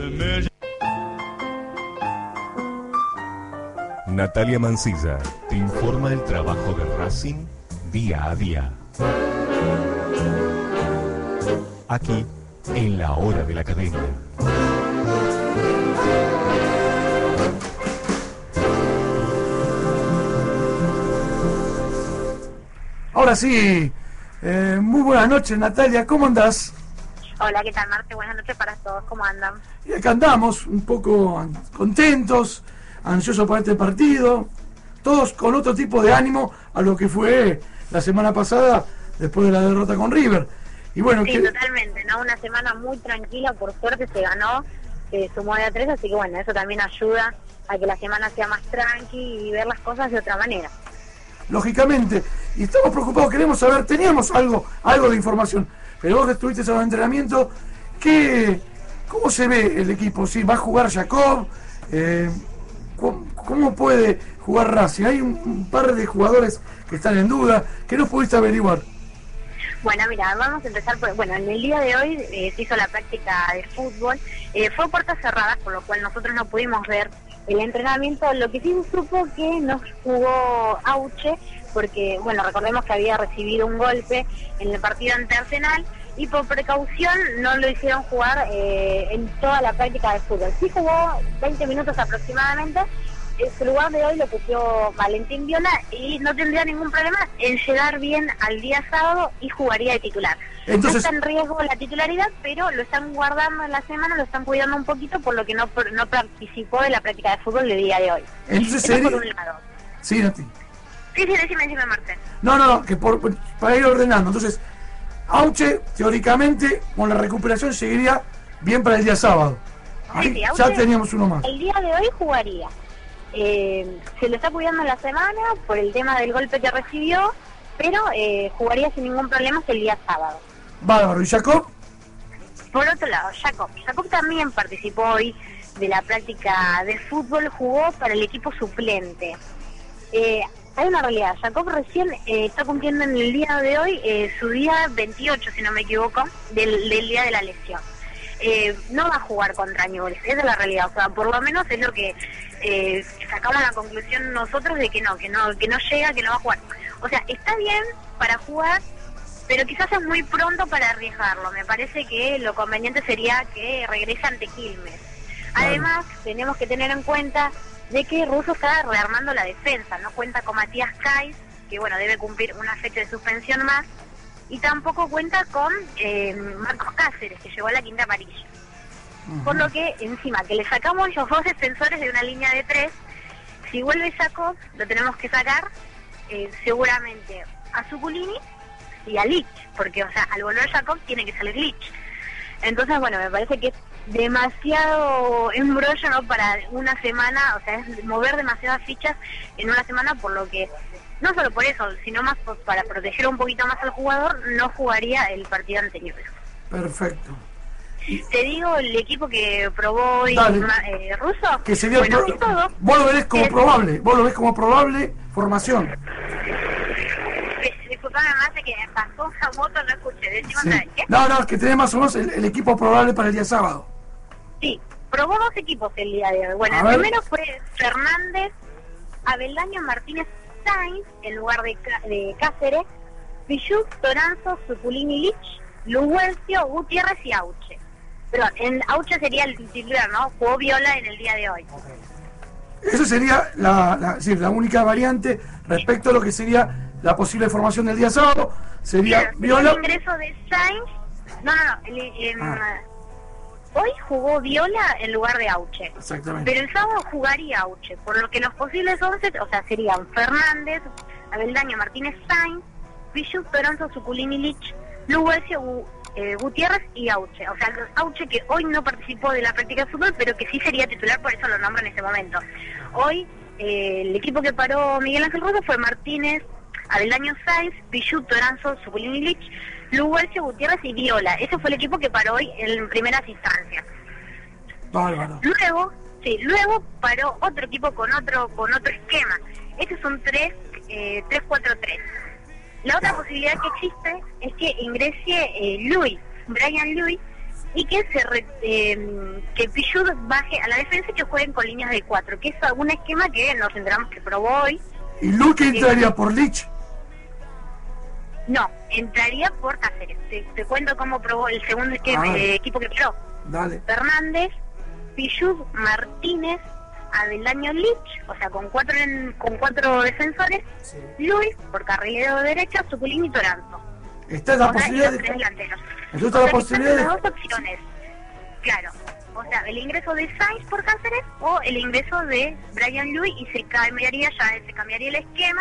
Natalia Mancilla te informa el trabajo de Racing día a día. Aquí, en la hora de la academia. Ahora sí, eh, muy buenas noches, Natalia, ¿cómo andás? Hola, ¿qué tal, Marte? Buenas noches para todos, ¿cómo andan? Y acá andamos, un poco an- contentos, ansiosos para este partido, todos con otro tipo de ánimo a lo que fue la semana pasada, después de la derrota con River. Y bueno, Sí, que- totalmente, ¿no? Una semana muy tranquila, por suerte se ganó, se sumó de a tres, así que bueno, eso también ayuda a que la semana sea más tranqui y ver las cosas de otra manera. lógicamente, y estamos preocupados, queremos saber, teníamos algo, algo de información, pero vos que estuviste en los entrenamientos, ¿qué, ¿cómo se ve el equipo? ¿Sí, va a jugar Jacob? Eh, ¿cómo, ¿Cómo puede jugar Racing? Hay un, un par de jugadores que están en duda, ¿qué nos pudiste averiguar? Bueno, mira, vamos a empezar por... Bueno, en el día de hoy eh, se hizo la práctica de fútbol, eh, fue a puertas cerradas, por lo cual nosotros no pudimos ver el entrenamiento. Lo que sí se supo que no jugó Auche, porque, bueno, recordemos que había recibido un golpe en el partido ante Arsenal, y por precaución no lo hicieron jugar eh, en toda la práctica de fútbol. Sí jugó veinte minutos aproximadamente. En su lugar de hoy lo puso Valentín Viola y no tendría ningún problema en llegar bien al día sábado y jugaría de titular. Entonces- No está en riesgo la titularidad, pero lo están guardando en la semana, lo están cuidando un poquito, por lo que no no participó de la práctica de fútbol del día de hoy. Entonces Eso sería... por un lado. Sí, Nati. Sí, sí, decime, decime, Martín. No, no, no, que por, para ir ordenando. Entonces, Auche, teóricamente, con la recuperación seguiría bien para el día sábado. Ahí Sí, sí, ya Auche teníamos uno más. El día de hoy jugaría. Eh, se lo está cuidando en la semana por el tema del golpe que recibió, pero eh, jugaría sin ningún problema el día sábado. Bárbaro. ¿Y Jacob? Por otro lado, Jacob. Jacob también participó hoy de la práctica de fútbol, jugó para el equipo suplente. Eh, hay una realidad, Jacob recién eh, está cumpliendo en el día de hoy eh, su día veintiocho, si no me equivoco, del, del día de la lesión. Eh, no va a jugar contra Newell's, esa es la realidad, o sea, por lo menos es lo que eh, sacamos la conclusión nosotros de que no, que no, que no llega, que no va a jugar. O sea, está bien para jugar, pero quizás es muy pronto para arriesgarlo. Me parece que lo conveniente sería que regrese ante Quilmes. Además, tenemos que tener en cuenta de que Russo está rearmando la defensa, no cuenta con Matías Kais, que bueno, debe cumplir una fecha de suspensión más, y tampoco cuenta con eh, Marcos Cáceres, que llegó a la quinta amarilla. Por lo que, encima, que le sacamos los dos defensores de una línea de tres, si vuelve Jacob, lo tenemos que sacar eh, seguramente a Zuculini y a Lich, porque, o sea, al volver Jacob tiene que salir Lich. Entonces, bueno, me parece que es demasiado embrollo, ¿no?, para una semana, o sea, es mover demasiadas fichas en una semana, por lo que, no solo por eso, sino más por, para proteger un poquito más al jugador, no jugaría el partido anterior. Perfecto. Te digo el equipo que probó hoy Dale. eh, Russo. Que sería el Bueno, pro- es todo. Vos lo ves como Es- probable, vos lo ves como probable formación. Dis- Disculpame, más de que pasó una moto, no escuché. Decime Sí. otra vez, ¿qué? No, no, que tenés más o menos el, el equipo probable para el día sábado. Sí, probó dos equipos el día de hoy. Bueno, A el ver. primero fue Fernández, Abeldaño, Martínez, Sainz, en lugar de, Cá- de Cáceres, Pichut, Toranzo, Zuculini, Lich, Luguercio, Gutiérrez y Auche. Pero en Auche sería el titular, ¿no? Jugó Viola en el día de hoy. Esa sería la, la, sí, la única variante respecto a lo que sería la posible formación del día sábado. Sería Bien, Viola. El ingreso de Sainz, no, no, no, el- em, Ah. hoy jugó Viola en lugar de Auche. Exactamente. Pero el sábado jugaría Auche, por lo que los posibles once, o sea, serían Fernández, Abeldaño, Martínez, Sainz, Pichut, Toranzo, Zuculini, Lich, Luguercio, Gu- eh, Gutiérrez y Auche. O sea, Auche que hoy no participó de la práctica de fútbol, pero que sí sería titular, por eso lo nombro en este momento. Hoy eh, el equipo que paró Miguel Ángel Russo fue Martínez, Abeldaño, Sainz, Pichut, Toranzo, Zuculini, Lich, Luguercio, Gutiérrez y Viola. Ese fue el equipo que paró hoy en primeras instancias. Bárbaro. Luego, sí, luego paró otro equipo con otro con otro esquema. Estos son tres eh, tres cuatro tres. La otra posibilidad que existe es que ingrese eh, Louis, Brian Louis, y que se re, eh, que Pichud baje a la defensa y que jueguen con líneas de cuatro, que es algún esquema que nos enteramos que probó hoy. ¿Y Louis que entraría por Lich? No, entraría por Cáceres. Te, te cuento cómo probó el segundo esquema, Ah. eh, equipo que probó. Dale. Fernández, Pichud, Martínez, Avendaño, Lich, o sea, con cuatro en, con cuatro defensores, Sí. Luis, por carrilero derecho, Zuculini y Toranzo. Está la O sea, y posibilidad los tres de... delanteros. Entonces está O la sea, que posibilidad están de... las dos opciones. Claro. O sea, el ingreso de Sainz por Cáceres o el ingreso de Brian Louis, y se cambiaría ya, se cambiaría el esquema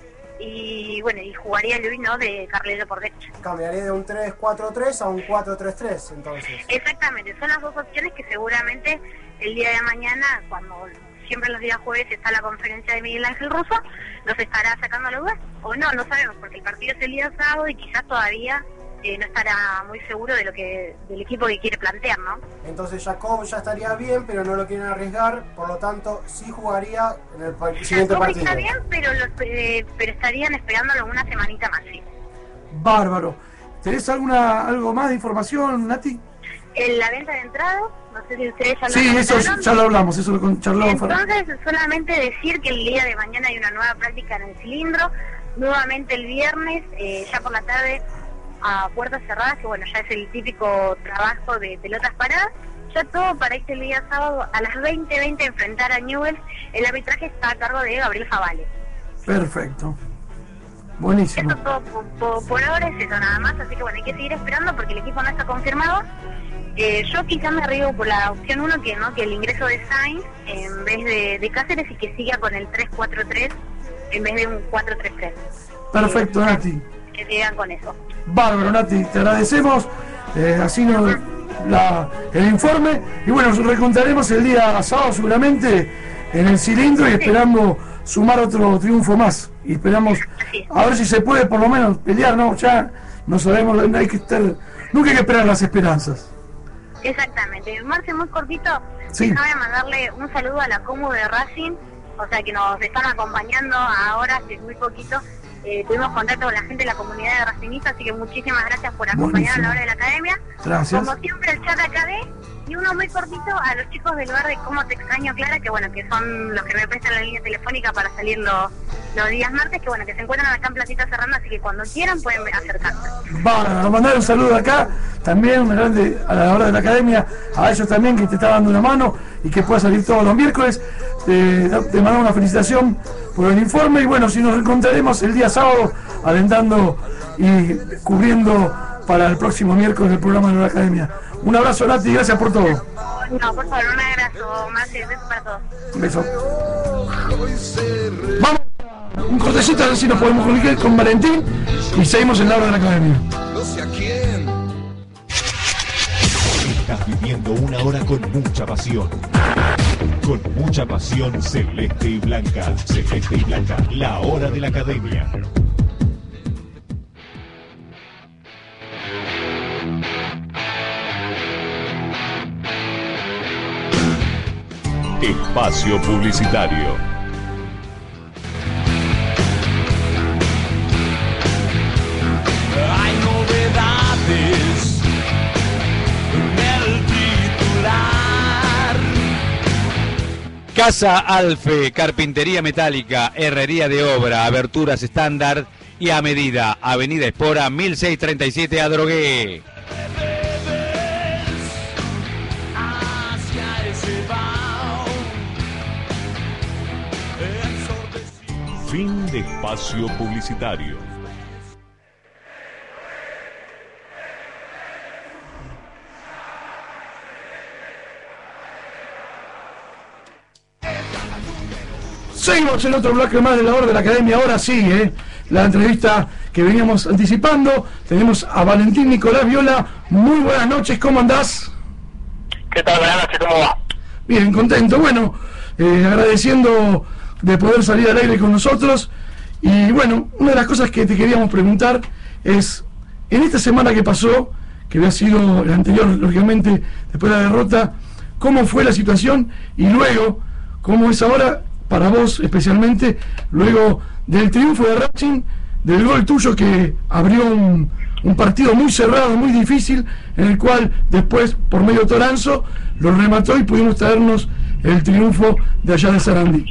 y bueno, y jugaría Louis, ¿no?, de carrilero por derecha. Cambiaría de un tres cuatro tres a un cuatro tres tres, entonces. Exactamente, son las dos opciones que seguramente el día de mañana, cuando siempre los días jueves está la conferencia de Miguel Ángel Russo, nos estará sacando la duda, o no, no sabemos, porque el partido es el día sábado y quizás todavía eh, no estará muy seguro de lo que del equipo que quiere plantear, ¿no? Entonces Jacob ya estaría bien, pero no lo quieren arriesgar, por lo tanto sí jugaría en el pa- siguiente Jacob partido. está bien, pero, los, eh, pero estarían esperándolo una semanita más, sí. Bárbaro. ¿Tenés alguna algo más de información, Nati? En la venta de entradas, no sé si ustedes ya lo Sí, eso comentaron. ya lo hablamos, eso lo con- charlamos. fuera. Entonces, solamente decir que el día de mañana hay una nueva práctica en el cilindro, nuevamente el viernes, eh, ya por la tarde, a puertas cerradas, que bueno, ya es el típico trabajo de pelotas paradas. Ya todo para este día sábado a las veinte veinte enfrentar a Newell's. El arbitraje está a cargo de Gabriel Favale. Perfecto. Buenísimo. Eso todo por, por- por ahora es eso nada más, así que bueno, hay que seguir esperando porque el equipo no está confirmado. Eh, yo quizás me arriesgo por la opción uno, que no que el ingreso de Sainz en vez de, de Cáceres, y que siga con el tres cuatro tres en vez de un cuatro tres tres. Perfecto, Nati. Que sigan con eso. Bárbaro, Nati, te agradecemos. Eh, así nos la, el informe. Y bueno, nos recontaremos el día sábado seguramente en el cilindro y esperamos sumar otro triunfo más. Y esperamos Así es. a ver si se puede por lo menos pelear, ¿no? Ya no sabemos, no hay que estar, nunca hay que esperar las esperanzas. Exactamente. Marce, muy cortito, Sí. déjame mandarle un saludo a la Comu de Racing, o sea que nos están acompañando ahora hace muy poquito. Eh, tuvimos contacto con la gente de la comunidad de Racingista, así que muchísimas gracias por acompañar a la hora de la academia. Gracias. Como siempre, el chat acá de, y uno muy cortito a los chicos del bar de Cómo Te Extraño, Clara, que bueno, que son los que me prestan la línea telefónica para salir los, los días martes, que bueno, que se encuentran acá en Placita Serrano, así que cuando quieran pueden acercarse. Bárbaro, mandar un saludo acá, también un grande a la hora de la academia, a ellos también que te está dando una mano y que pueda salir todos los miércoles. Te, te mando una felicitación por el informe y bueno, si nos encontraremos el día sábado alentando y cubriendo para el próximo miércoles el programa de la academia. Un abrazo, Nati, gracias por todo. No, por favor, un abrazo, Marce, besos para todos. Un beso. Vamos a un cortecito a ver si nos podemos comunicar con Valentín y seguimos en la hora de la academia. No sé a quién. Estás viviendo una hora con mucha pasión. Con mucha pasión celeste y blanca. Celeste y blanca, la hora de la academia. Espacio publicitario. Hay novedades en el titular. Casa Alfe, carpintería metálica, herrería de obra, aberturas estándar y a medida. Avenida Espora, mil seiscientos treinta y siete, Adrogué. Hacia ese vaho ensordecido. Fin de espacio publicitario. Seguimos en otro bloque más de la hora de la academia. Ahora sí, ¿eh? La entrevista que veníamos anticipando. Tenemos a Valentín Nicolás Viola. Muy buenas noches, ¿cómo andás? ¿Qué tal? Buenas noches, ¿cómo va? Bien, contento. Bueno, eh, agradeciendo de poder salir al aire con nosotros. Y bueno, una de las cosas que te queríamos preguntar es, en esta semana que pasó, que había sido la anterior, lógicamente, después de la derrota, ¿cómo fue la situación? Y luego, ¿cómo es ahora, para vos especialmente, luego del triunfo de Racing, del gol tuyo que abrió un, un partido muy cerrado, muy difícil, en el cual después, por medio de Toranzo, lo remató y pudimos traernos el triunfo de allá de Sarandí.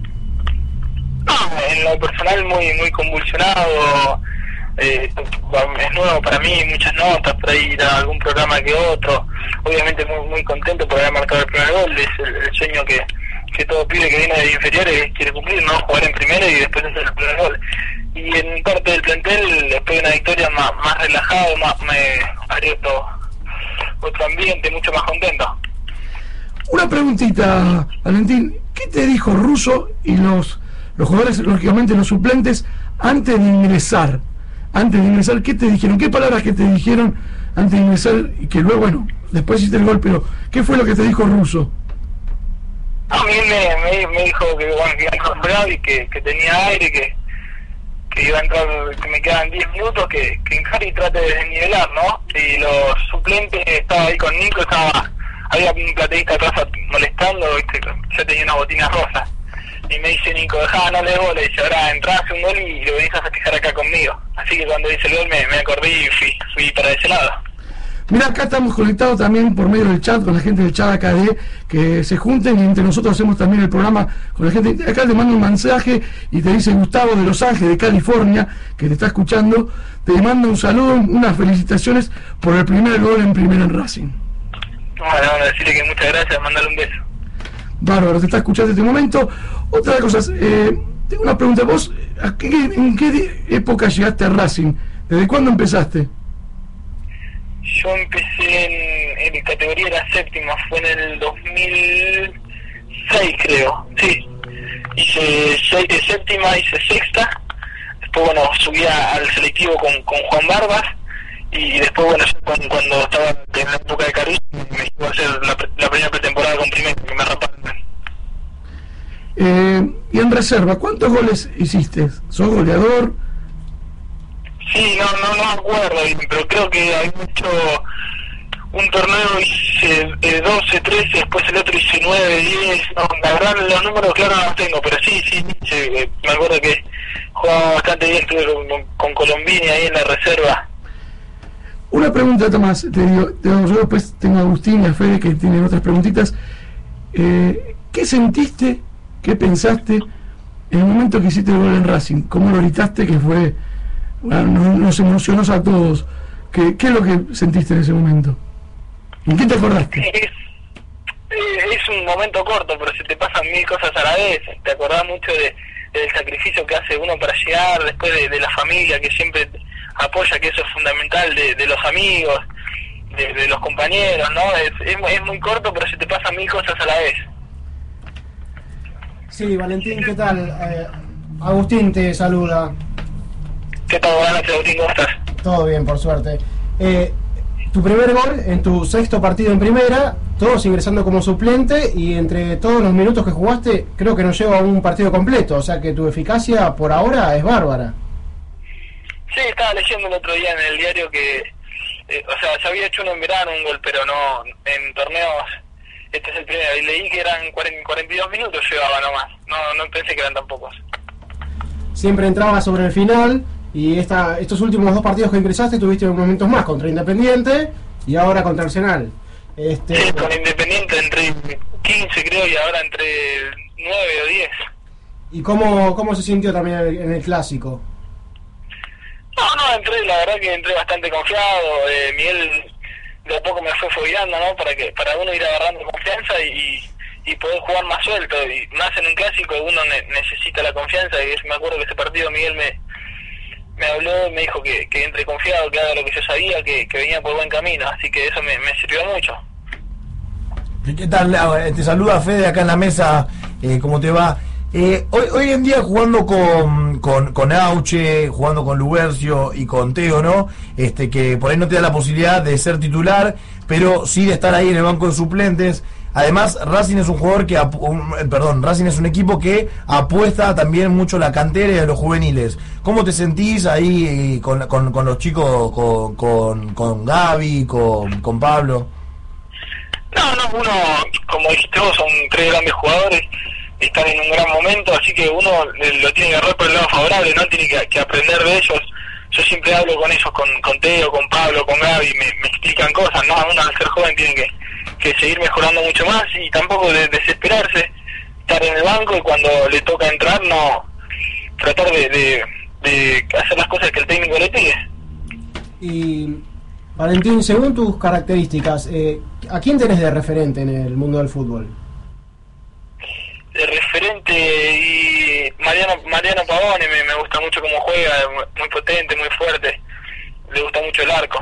No, en lo personal muy muy convulsionado, eh, es nuevo para mí, muchas notas, por ahí ir a algún programa que otro, obviamente muy muy contento por haber marcado el primer gol, es el, el sueño que, que todo pibe que viene de inferiores quiere cumplir, ¿no? Jugar en primera y después hacer el primer gol. Y en parte del plantel, después de una victoria más, más relajado, más me abrió otro, otro ambiente, mucho más contento. Una preguntita, Valentín, ¿qué te dijo Russo y los los jugadores, lógicamente los suplentes, antes de ingresar? Antes de ingresar, ¿qué te dijeron? ¿Qué palabras que te dijeron antes de ingresar? Y que luego, bueno, después hiciste el gol, pero ¿qué fue lo que te dijo Russo? A mí me, me, me dijo que, bueno, que iba a entrar y que, que tenía aire, que, que iba a entrar, que me quedan diez minutos, que, que encare y trate de desnivelar, ¿no? Y los suplentes, estaba ahí con Nico, estaba, había un plateísta atrás molestando, ¿viste? Yo tenía unas botinas rosas. Y me dice Nico, dejá, no le bola, y dice, ahora entrás, hace un gol y lo venís a festejar acá conmigo. Así que cuando hice el gol me, me acordé y fui, fui para ese lado. Mira, acá estamos conectados también por medio del chat, con la gente del chat acá de que se junten, y entre nosotros hacemos también el programa con la gente. Acá te manda un mensaje y te dice Gustavo de Los Ángeles, de California, que te está escuchando, te manda un saludo, unas felicitaciones por el primer gol en primera en Racing. Bueno, bueno, decirle que muchas gracias, mandarle un beso. Bárbaro, te está escuchando en este momento. Otra cosa, eh, tengo una pregunta. ¿Vos a qué, en qué época llegaste a Racing? ¿Desde cuándo empezaste? Yo empecé en, en categoría de la séptima, fue en el dos mil seis creo, sí. Hice seis de séptima, hice sexta, después bueno, subí al selectivo con, con Juan Barbas, y después bueno, cuando, cuando estaba en la época de Carrillo, me iba a hacer la, la primera pretemporada con primero, que me raparon. Eh, y en reserva, ¿cuántos goles hiciste? ¿Sos goleador? Sí, no, no, no me acuerdo, pero creo que hay mucho, un torneo hice eh, doce, trece, después el otro hice nueve, diez, no, la verdad los números claros no los tengo, pero sí, sí, sí, eh, me acuerdo que jugaba bastante bien, estuve con, con Colombini ahí en la reserva. Una pregunta, Tomás, te digo, te digo, yo después tengo a Agustín y a Fede que tienen otras preguntitas. Eh, ¿Qué sentiste, qué pensaste en el momento que hiciste el gol en Racing? ¿Cómo lo gritaste que fue... Bueno, nos, nos emocionó a todos? ¿Qué, ¿Qué es lo que sentiste en ese momento? ¿En qué te acordaste? Es, es un momento corto, pero se te pasan mil cosas a la vez. Te acordás mucho de, del sacrificio que hace uno para llegar, después de, de la familia que siempre apoya, que eso es fundamental, de, de los amigos, de, de los compañeros, ¿no? Es, es, es muy corto, pero se te pasan mil cosas a la vez. Sí, Valentín, ¿qué tal? Eh, Agustín te saluda. ¿Qué tal? Buenas noches, Agustín, ¿cómo estás? Todo bien, por suerte. Eh, tu primer gol en tu sexto partido en primera, todos ingresando como suplente, y entre todos los minutos que jugaste, creo que no lleva un partido completo, o sea que tu eficacia por ahora es bárbara. Sí, estaba leyendo el otro día en el diario que, eh, o sea, ya había hecho uno en verano, un gol, pero no en torneos, este es el primero, y leí que eran cuarenta y dos minutos llevaba nomás, no, no pensé que eran tan pocos. Siempre entraba sobre el final. Y esta, estos últimos dos partidos que ingresaste tuviste momentos más contra Independiente y ahora contra Arsenal. Este... Sí, con Independiente entre quince creo y ahora entre nueve o diez. ¿Y cómo, cómo se sintió también en el, en el clásico? No, no, entré, la verdad que entré bastante confiado. Eh, Miguel de a poco me fue fogueando, ¿no? Para que para uno ir agarrando confianza y, y poder jugar más suelto. Y más en un clásico uno ne- necesita la confianza. Y es, me acuerdo que ese partido Miguel me... me habló y me dijo que, que entre confiado, que haga lo que yo sabía, que, que venía por buen camino, así que eso me, me sirvió mucho. ¿Qué tal? Te saluda Fede acá en la mesa, eh, ¿cómo te va? Eh, hoy, hoy en día jugando con, con, con Auche, jugando con Lubercio y con Teo, ¿no? Este, que por ahí no te da la posibilidad de ser titular, pero sí de estar ahí en el banco de suplentes. Además, Racing es un jugador que, um, perdón, Racing es un equipo que apuesta también mucho la cantera y a los juveniles. ¿Cómo te sentís ahí con, con, con los chicos, con, con, con Gaby, con, con Pablo? No, no, uno, como dijiste vos, son tres grandes jugadores. están en un gran momento, así que uno lo tiene que agarrar por el lado favorable, no tiene que, que aprender de ellos. Yo siempre hablo con ellos, con, con Teo, con Pablo, con Gaby, me, me explican cosas, ¿no? Uno al ser joven tiene que, que seguir mejorando mucho más y tampoco de, desesperarse, estar en el banco y cuando le toca entrar, no tratar de, de, de hacer las cosas que el técnico le pide. Y Valentín, según tus características, eh, ¿a quién tenés de referente en el mundo del fútbol? De referente y Mariano Mariano Pavone, me, me gusta mucho cómo juega, muy potente, muy fuerte, le gusta mucho el arco.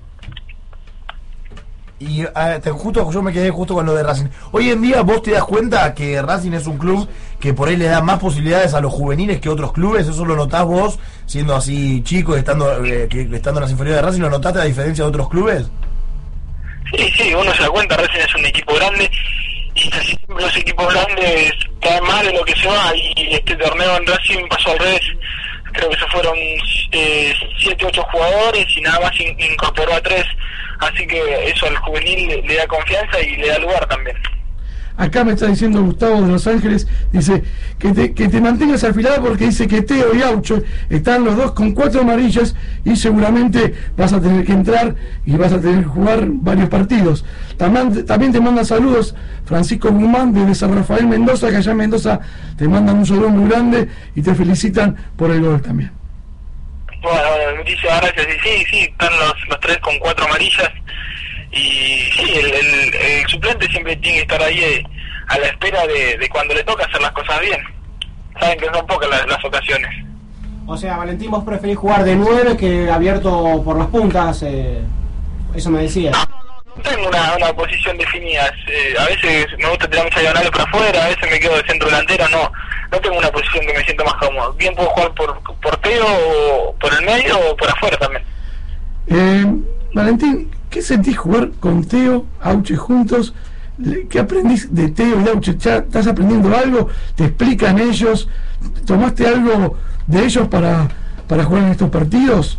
Y uh, te, justo yo me quedé justo con lo de Racing. Hoy en día vos te das cuenta que Racing es un club que por ahí le da más posibilidades a los juveniles que otros clubes. Eso lo notás vos, siendo así chico, estando eh, que, estando en las inferiores de Racing. ¿Lo notaste a diferencia de otros clubes? Sí, sí, uno se da cuenta. Racing es un equipo grande y casi siempre los equipos grandes caen más de lo que se va, y este torneo en Racing pasó al revés. Creo que se fueron eh, siete, ocho jugadores y nada más in, incorporó a tres, así que eso al juvenil le, le da confianza y le da lugar también. Acá me está diciendo Gustavo de Los Ángeles, dice que te, que te mantengas afilado porque dice que Teo y Aucho están los dos con cuatro amarillas y seguramente vas a tener que entrar y vas a tener que jugar varios partidos. También, también te mandan saludos Francisco Guzmán desde San Rafael Mendoza, que allá en Mendoza te mandan un saludo muy grande y te felicitan por el gol también. Bueno, muchísimas gracias. Y sí, sí, están los, los tres con cuatro amarillas. Y sí, el, el, el suplente siempre tiene que estar ahí eh, a la espera de, de cuando le toca hacer las cosas bien. Saben que son pocas las, las ocasiones. O sea, Valentín, vos preferís jugar de nueve que abierto por las puntas, eh, eso me decías. No, no, no tengo una, una posición definida. Eh, a veces me gusta tirar muchas diagonales para afuera, a veces me quedo de centro delantero, no no tengo una posición que me siento más cómodo. Bien puedo jugar por, por Teo, o por el medio o por afuera también. Eh, Valentín, ¿qué sentís jugar con Teo, Auche juntos? ¿Qué aprendís de Teo y Auche? ¿Ya estás aprendiendo algo? ¿Te explican ellos? ¿Tomaste algo de ellos para, para jugar en estos partidos?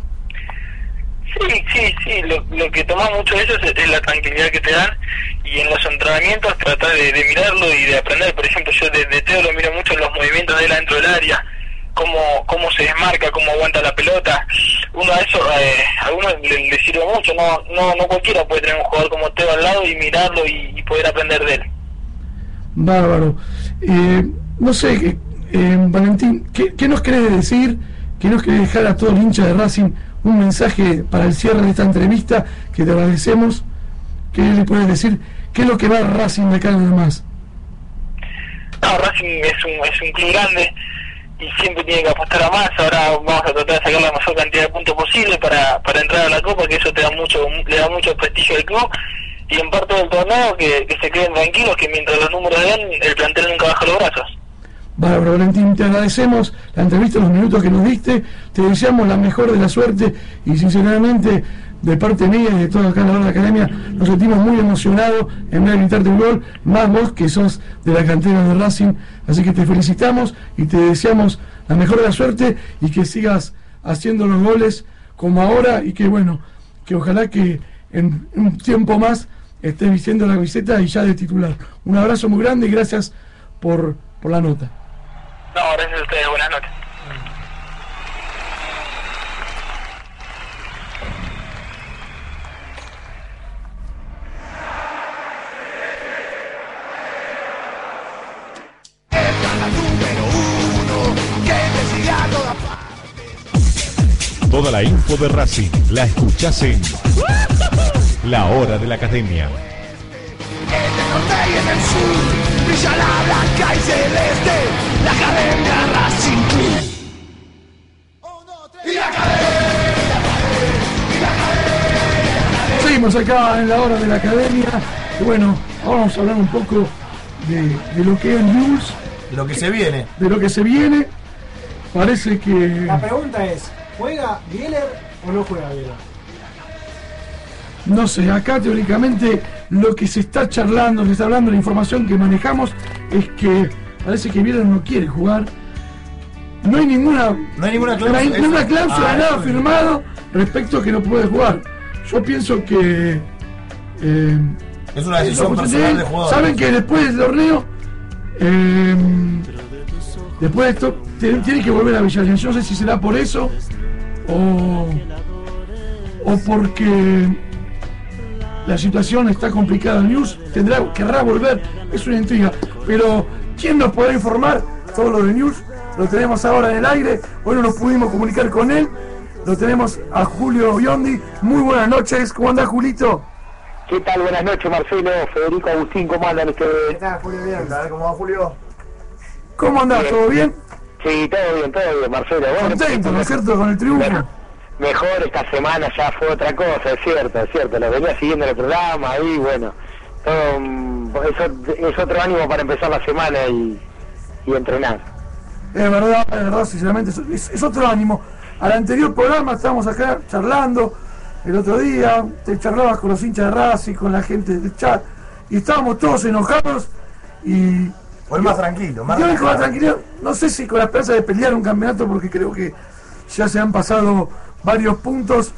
Sí, sí, sí, lo, lo que toma mucho de ellos es, es la tranquilidad que te dan, y en los entrenamientos tratar de, de mirarlo y de aprender. Por ejemplo, yo de, de Teo lo miro mucho en los movimientos de él dentro del área, cómo, cómo se desmarca, cómo aguanta la pelota. Uno a eso, eh, a uno le, le sirve mucho, no, no, no cualquiera puede tener un jugador como Teo al lado y mirarlo y, y poder aprender de él. Bárbaro. Eh, no sé, eh, Valentín, ¿qué, ¿qué nos querés decir? ¿Qué nos querés dejar a todo el hincha de Racing? Un mensaje para el cierre de esta entrevista, que te agradecemos. ¿Qué le puedes decir? ¿Qué es lo que va a Racing de acá nada más? No, Racing es un, es un club grande y siempre tiene que apostar a más. Ahora vamos a tratar de sacar la mayor cantidad de puntos posible para, para entrar a la Copa, que eso te da mucho, le da mucho prestigio al club, y en parte del torneo que, que se queden tranquilos, que mientras los números den, el plantel nunca baja los brazos. Bárbaro, Valentín, te agradecemos la entrevista, los minutos que nos diste, te deseamos la mejor de la suerte y sinceramente de parte mía y de toda acá en la hora de la academia nos sentimos muy emocionados en ver gritarte un gol, más vos que sos de la cantera de Racing, así que te felicitamos y te deseamos la mejor de la suerte y que sigas haciendo los goles como ahora, y que bueno, que ojalá que en un tiempo más estés vistiendo la camiseta y ya de titular. Un abrazo muy grande y gracias por, por la nota. No, gracias a ustedes, buenas noches. Toda la info de Racing la escuchás en La Hora de la Academia. En el norte y en el sur brilla la blanca y celeste, la Academia Racing Club. Y la Academia, y la Academia. Seguimos acá en La Hora de la Academia. Y bueno, ahora vamos a hablar un poco de, de lo que es News, de lo que se viene. De lo que se viene. Parece que... La pregunta es, ¿juega Bieler o no juega Bieler? No sé, acá teóricamente lo que se está charlando, se está hablando, la información que manejamos es que parece que Bieler no quiere jugar. No hay ninguna no hay ninguna cláusula, no hay ninguna cláusula ah, nada eso firmado respecto a que no puede jugar. Yo pienso que eh, es una decisión personal del jugador. saben que después del torneo Eh, después de esto, tiene, tiene que volver a Villavicencio. No sé si será por eso o, o porque la situación está complicada en News. Tendrá, querrá volver, es una intriga. Pero, ¿quién nos podrá informar todo lo de News? Lo tenemos ahora en el aire. Hoy no nos pudimos comunicar con él. Lo tenemos a Julio Biondi. Muy buenas noches. ¿Cómo anda, Julito? ¿Qué tal? Buenas noches, Marcelo, Federico, Agustín, ¿cómo andan ustedes? ¿Qué tal, Julio? Bien, ¿cómo va, Julio? ¿Cómo andás? ¿Todo bien? Sí, todo bien, todo bien, Marcelo. Bueno, contento, ¿no es cierto? Con el triunfo. Mejor, mejor esta semana ya fue otra cosa, es cierto, es cierto. Lo venía siguiendo en el programa ahí, bueno. Todo, um, es, es otro ánimo para empezar la semana y, y entrenar. Es verdad, es verdad, sinceramente, es, es otro ánimo. Al anterior programa estábamos acá charlando, el otro día te charlabas con los hinchas de Racing, con la gente del chat, y estábamos todos enojados y... Fue más tranquilo, más yo tranquilo. con la tranquilidad, no sé si con la esperanza de pelear un campeonato, porque creo que ya se han pasado varios puntos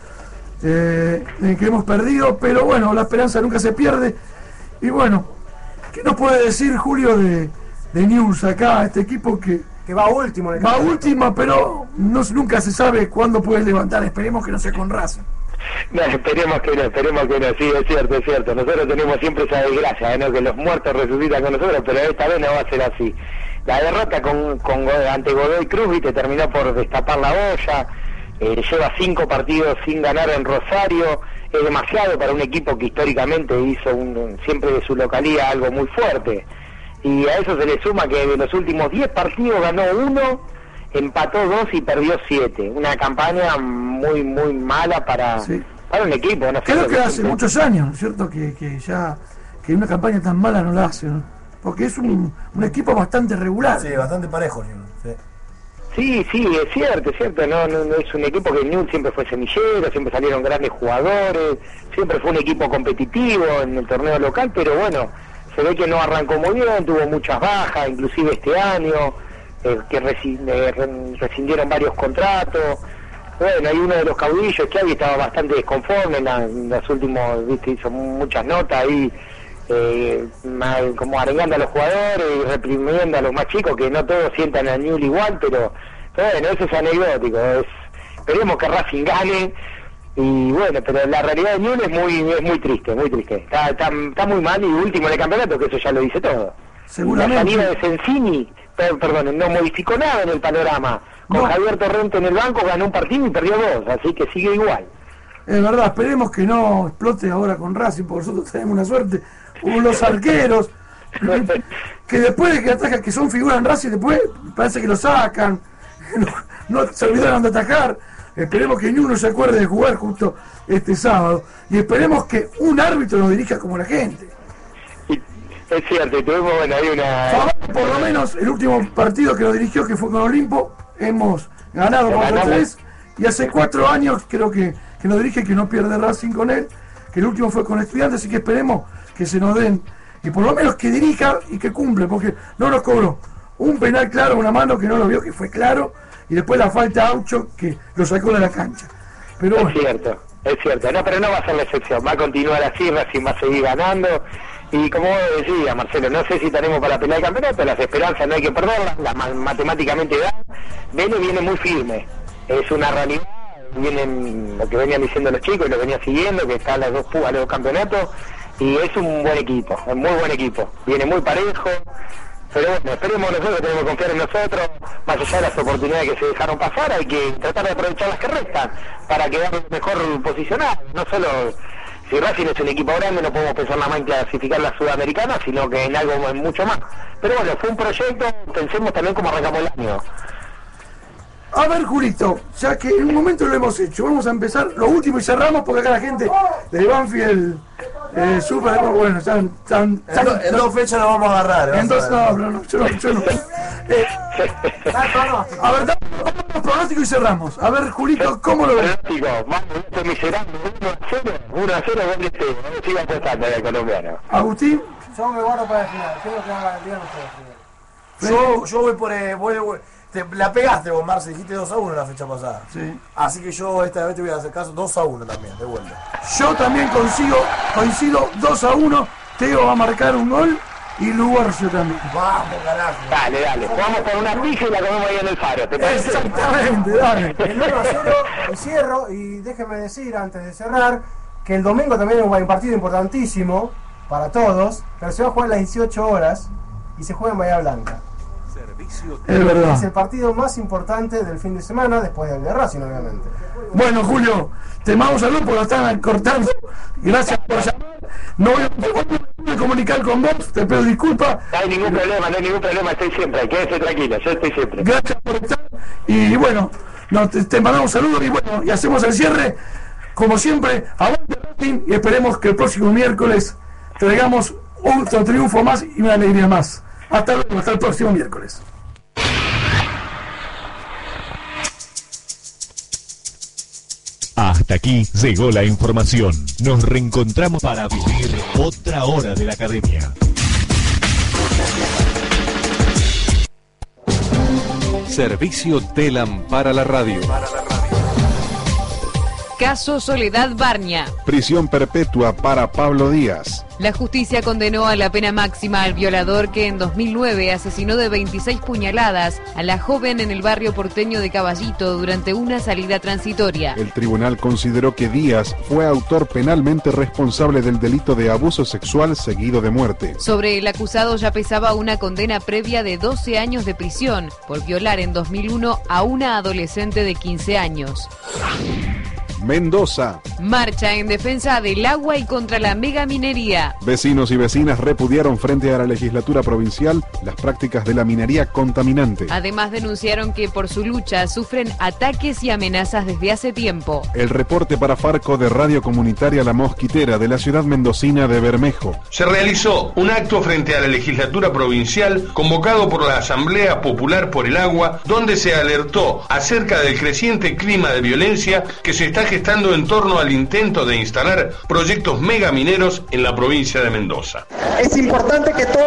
eh, en que hemos perdido, pero bueno, la esperanza nunca se pierde. Y bueno, ¿qué nos puede decir Julio de, de News acá, este equipo que... Que va último en el Va última, pero no, nunca se sabe cuándo puede levantar. Esperemos que no sea con Racing. No, esperemos que no, esperemos que no, sí, es cierto, es cierto. Nosotros tenemos siempre esa desgracia, ¿no? Que los muertos resucitan con nosotros, pero esta vez no va a ser así. La derrota con, con ante Godoy Cruz te terminó por destapar la olla. Eh, lleva cinco partidos sin ganar en Rosario. Es demasiado para un equipo que históricamente hizo un, siempre de su localía algo muy fuerte. Y a eso se le suma que de los últimos diez partidos ganó uno, empató dos y perdió siete. Una campaña muy, muy mala para, sí. para un equipo. No sé Creo que, que hace siempre. muchos años, ¿no es cierto? Que, que ya que una campaña tan mala no la hace, ¿no? Porque es un, un equipo bastante regular. Sí, bastante parejo, sí. Sí, sí, es cierto, es cierto. No, no, no es un equipo que Newell's siempre fue semillero, siempre salieron grandes jugadores, siempre fue un equipo competitivo en el torneo local, pero bueno, se ve que no arrancó muy bien, tuvo muchas bajas, inclusive este año, eh, que resi eh, rescindieron varios contratos. Bueno, hay uno de los caudillos que había estaba bastante desconforme en, la, en los últimos, viste, hizo muchas notas ahí, eh, mal, como arengando a los jugadores y reprimiendo a los más chicos, que no todos sientan a Newell's igual, pero, pero bueno, eso es anecdótico. Es, esperemos que Racing gane. Y bueno, pero la realidad de Newell's es muy es muy triste, muy triste. Está, está, está muy mal y último en el campeonato, que eso ya lo dice todo. Seguramente. La salida de Sensini, per, perdón, no modificó nada en el panorama. Con no. Javier Torrente en el banco ganó un partido y perdió dos, así que sigue igual. Es verdad, esperemos que no explote ahora con Racing, porque nosotros tenemos una suerte. Hubo los arqueros, que después de que atacan, que son figuras en Racing, después parece que lo sacan, no, no se olvidaron de atacar. Esperemos que ni uno se acuerde de jugar justo este sábado. Y esperemos que un árbitro nos dirija como la gente. Y es cierto, y tuvimos, bueno, hay una... Favaro, por lo menos, el último partido que nos dirigió, que fue con Olimpo, hemos ganado cuatro tres. Y hace cuatro años creo que, que nos dirige, que no pierde Racing con él. Que el último fue con Estudiantes, así que esperemos que se nos den. Y por lo menos que dirija y que cumple, porque no nos cobró un penal claro, una mano que no lo vio, que fue claro. Y después la falta a Aucho, que lo sacó de la cancha. Pero es bueno. cierto, es cierto. No, pero no va a ser la excepción. Va a continuar así, Racing va a seguir ganando. Y como vos decías, Marcelo, no sé si tenemos para pelear el campeonato, las esperanzas no hay que perderlas, las matemáticamente dan. Vene viene muy firme. Es una realidad. Vienen lo que venían diciendo los chicos y lo venía siguiendo, que están las dos púas, los dos campeonatos. Y es un buen equipo, un muy buen equipo. Viene muy parejo. Pero bueno, esperemos nosotros, tenemos que confiar en nosotros, más allá de las oportunidades que se dejaron pasar, hay que tratar de aprovechar las que restan para quedar mejor posicionados. No solo, si Racing es un equipo grande, no podemos pensar nada más en clasificar la Sudamericana, sino que en algo mucho más. Pero bueno, fue un proyecto, pensemos también cómo arrancamos el año. A ver, Julito, ya que en un momento lo hemos hecho, vamos a empezar lo último y cerramos, porque acá la gente de Banfield, eh, super, bueno, están, están, están, en, en dos fechas lo vamos a agarrar. En dos, no, no, no, yo no, yo no. Eh, a ver, damos un pronóstico y cerramos. A ver, Julito, ¿cómo lo ves? Pronóstico, vamos, esto miserable, uno a cero, uno a cero, ¿dónde esté? A ver si va apostando el colombiano. Agustín. Yo me guardo para el final, yo creo que van a ganar ustedes. Yo, yo voy por... Eh, voy, voy, te, la pegaste vos, Marce, dijiste dos a uno la fecha pasada. Sí. Así que yo esta vez te voy a hacer caso dos a uno también, de vuelta. Yo también consigo, coincido dos a uno. Teo va a marcar un gol y Lugarcio también. Vamos, carajo. Dale, dale. Jugamos por una pija y la comemos ahí en el Faro. ¿Te parece? Exactamente, dale. El uno a cero y cierro, y déjeme decir antes de cerrar que el domingo también es un partido importantísimo para todos, pero se va a jugar a las dieciocho horas y se juega en Bahía Blanca. Es verdad. Es el partido más importante del fin de semana, después del de Racing, obviamente. Bueno, Julio, te mando un saludo porque lo están cortando. Gracias por llamar. No voy a, voy a comunicar con vos, te pido disculpas. No hay ningún problema, no hay ningún problema, estoy siempre. Quédese tranquilo, yo estoy siempre. Gracias por estar. Y bueno, no, te, te mandamos saludos y bueno, y hacemos el cierre. Como siempre, aguante Racing y esperemos que el próximo miércoles traigamos otro triunfo más y una alegría más. Hasta luego, hasta el próximo miércoles. Hasta aquí llegó la información. Nos reencontramos para vivir otra hora de la academia. Servicio Telam para la radio. Caso Soledad Barña. Prisión perpetua para Pablo Díaz. La justicia condenó a la pena máxima al violador que en dos mil nueve asesinó de veintiséis puñaladas a la joven en el barrio porteño de Caballito durante una salida transitoria. El tribunal consideró que Díaz fue autor penalmente responsable del delito de abuso sexual seguido de muerte. Sobre el acusado ya pesaba una condena previa de doce años de prisión por violar en dos mil uno a una adolescente de quince años. Mendoza. Marcha en defensa del agua y contra la megaminería. Vecinos y vecinas repudiaron frente a la legislatura provincial las prácticas de la minería contaminante. Además denunciaron que por su lucha sufren ataques y amenazas desde hace tiempo. El reporte para Farco de Radio Comunitaria La Mosquitera de la ciudad mendocina de Bermejo. Se realizó un acto frente a la legislatura provincial convocado por la Asamblea Popular por el Agua, donde se alertó acerca del creciente clima de violencia que se está gestando en torno al intento de instalar proyectos megamineros en la provincia de Mendoza. Es importante que todos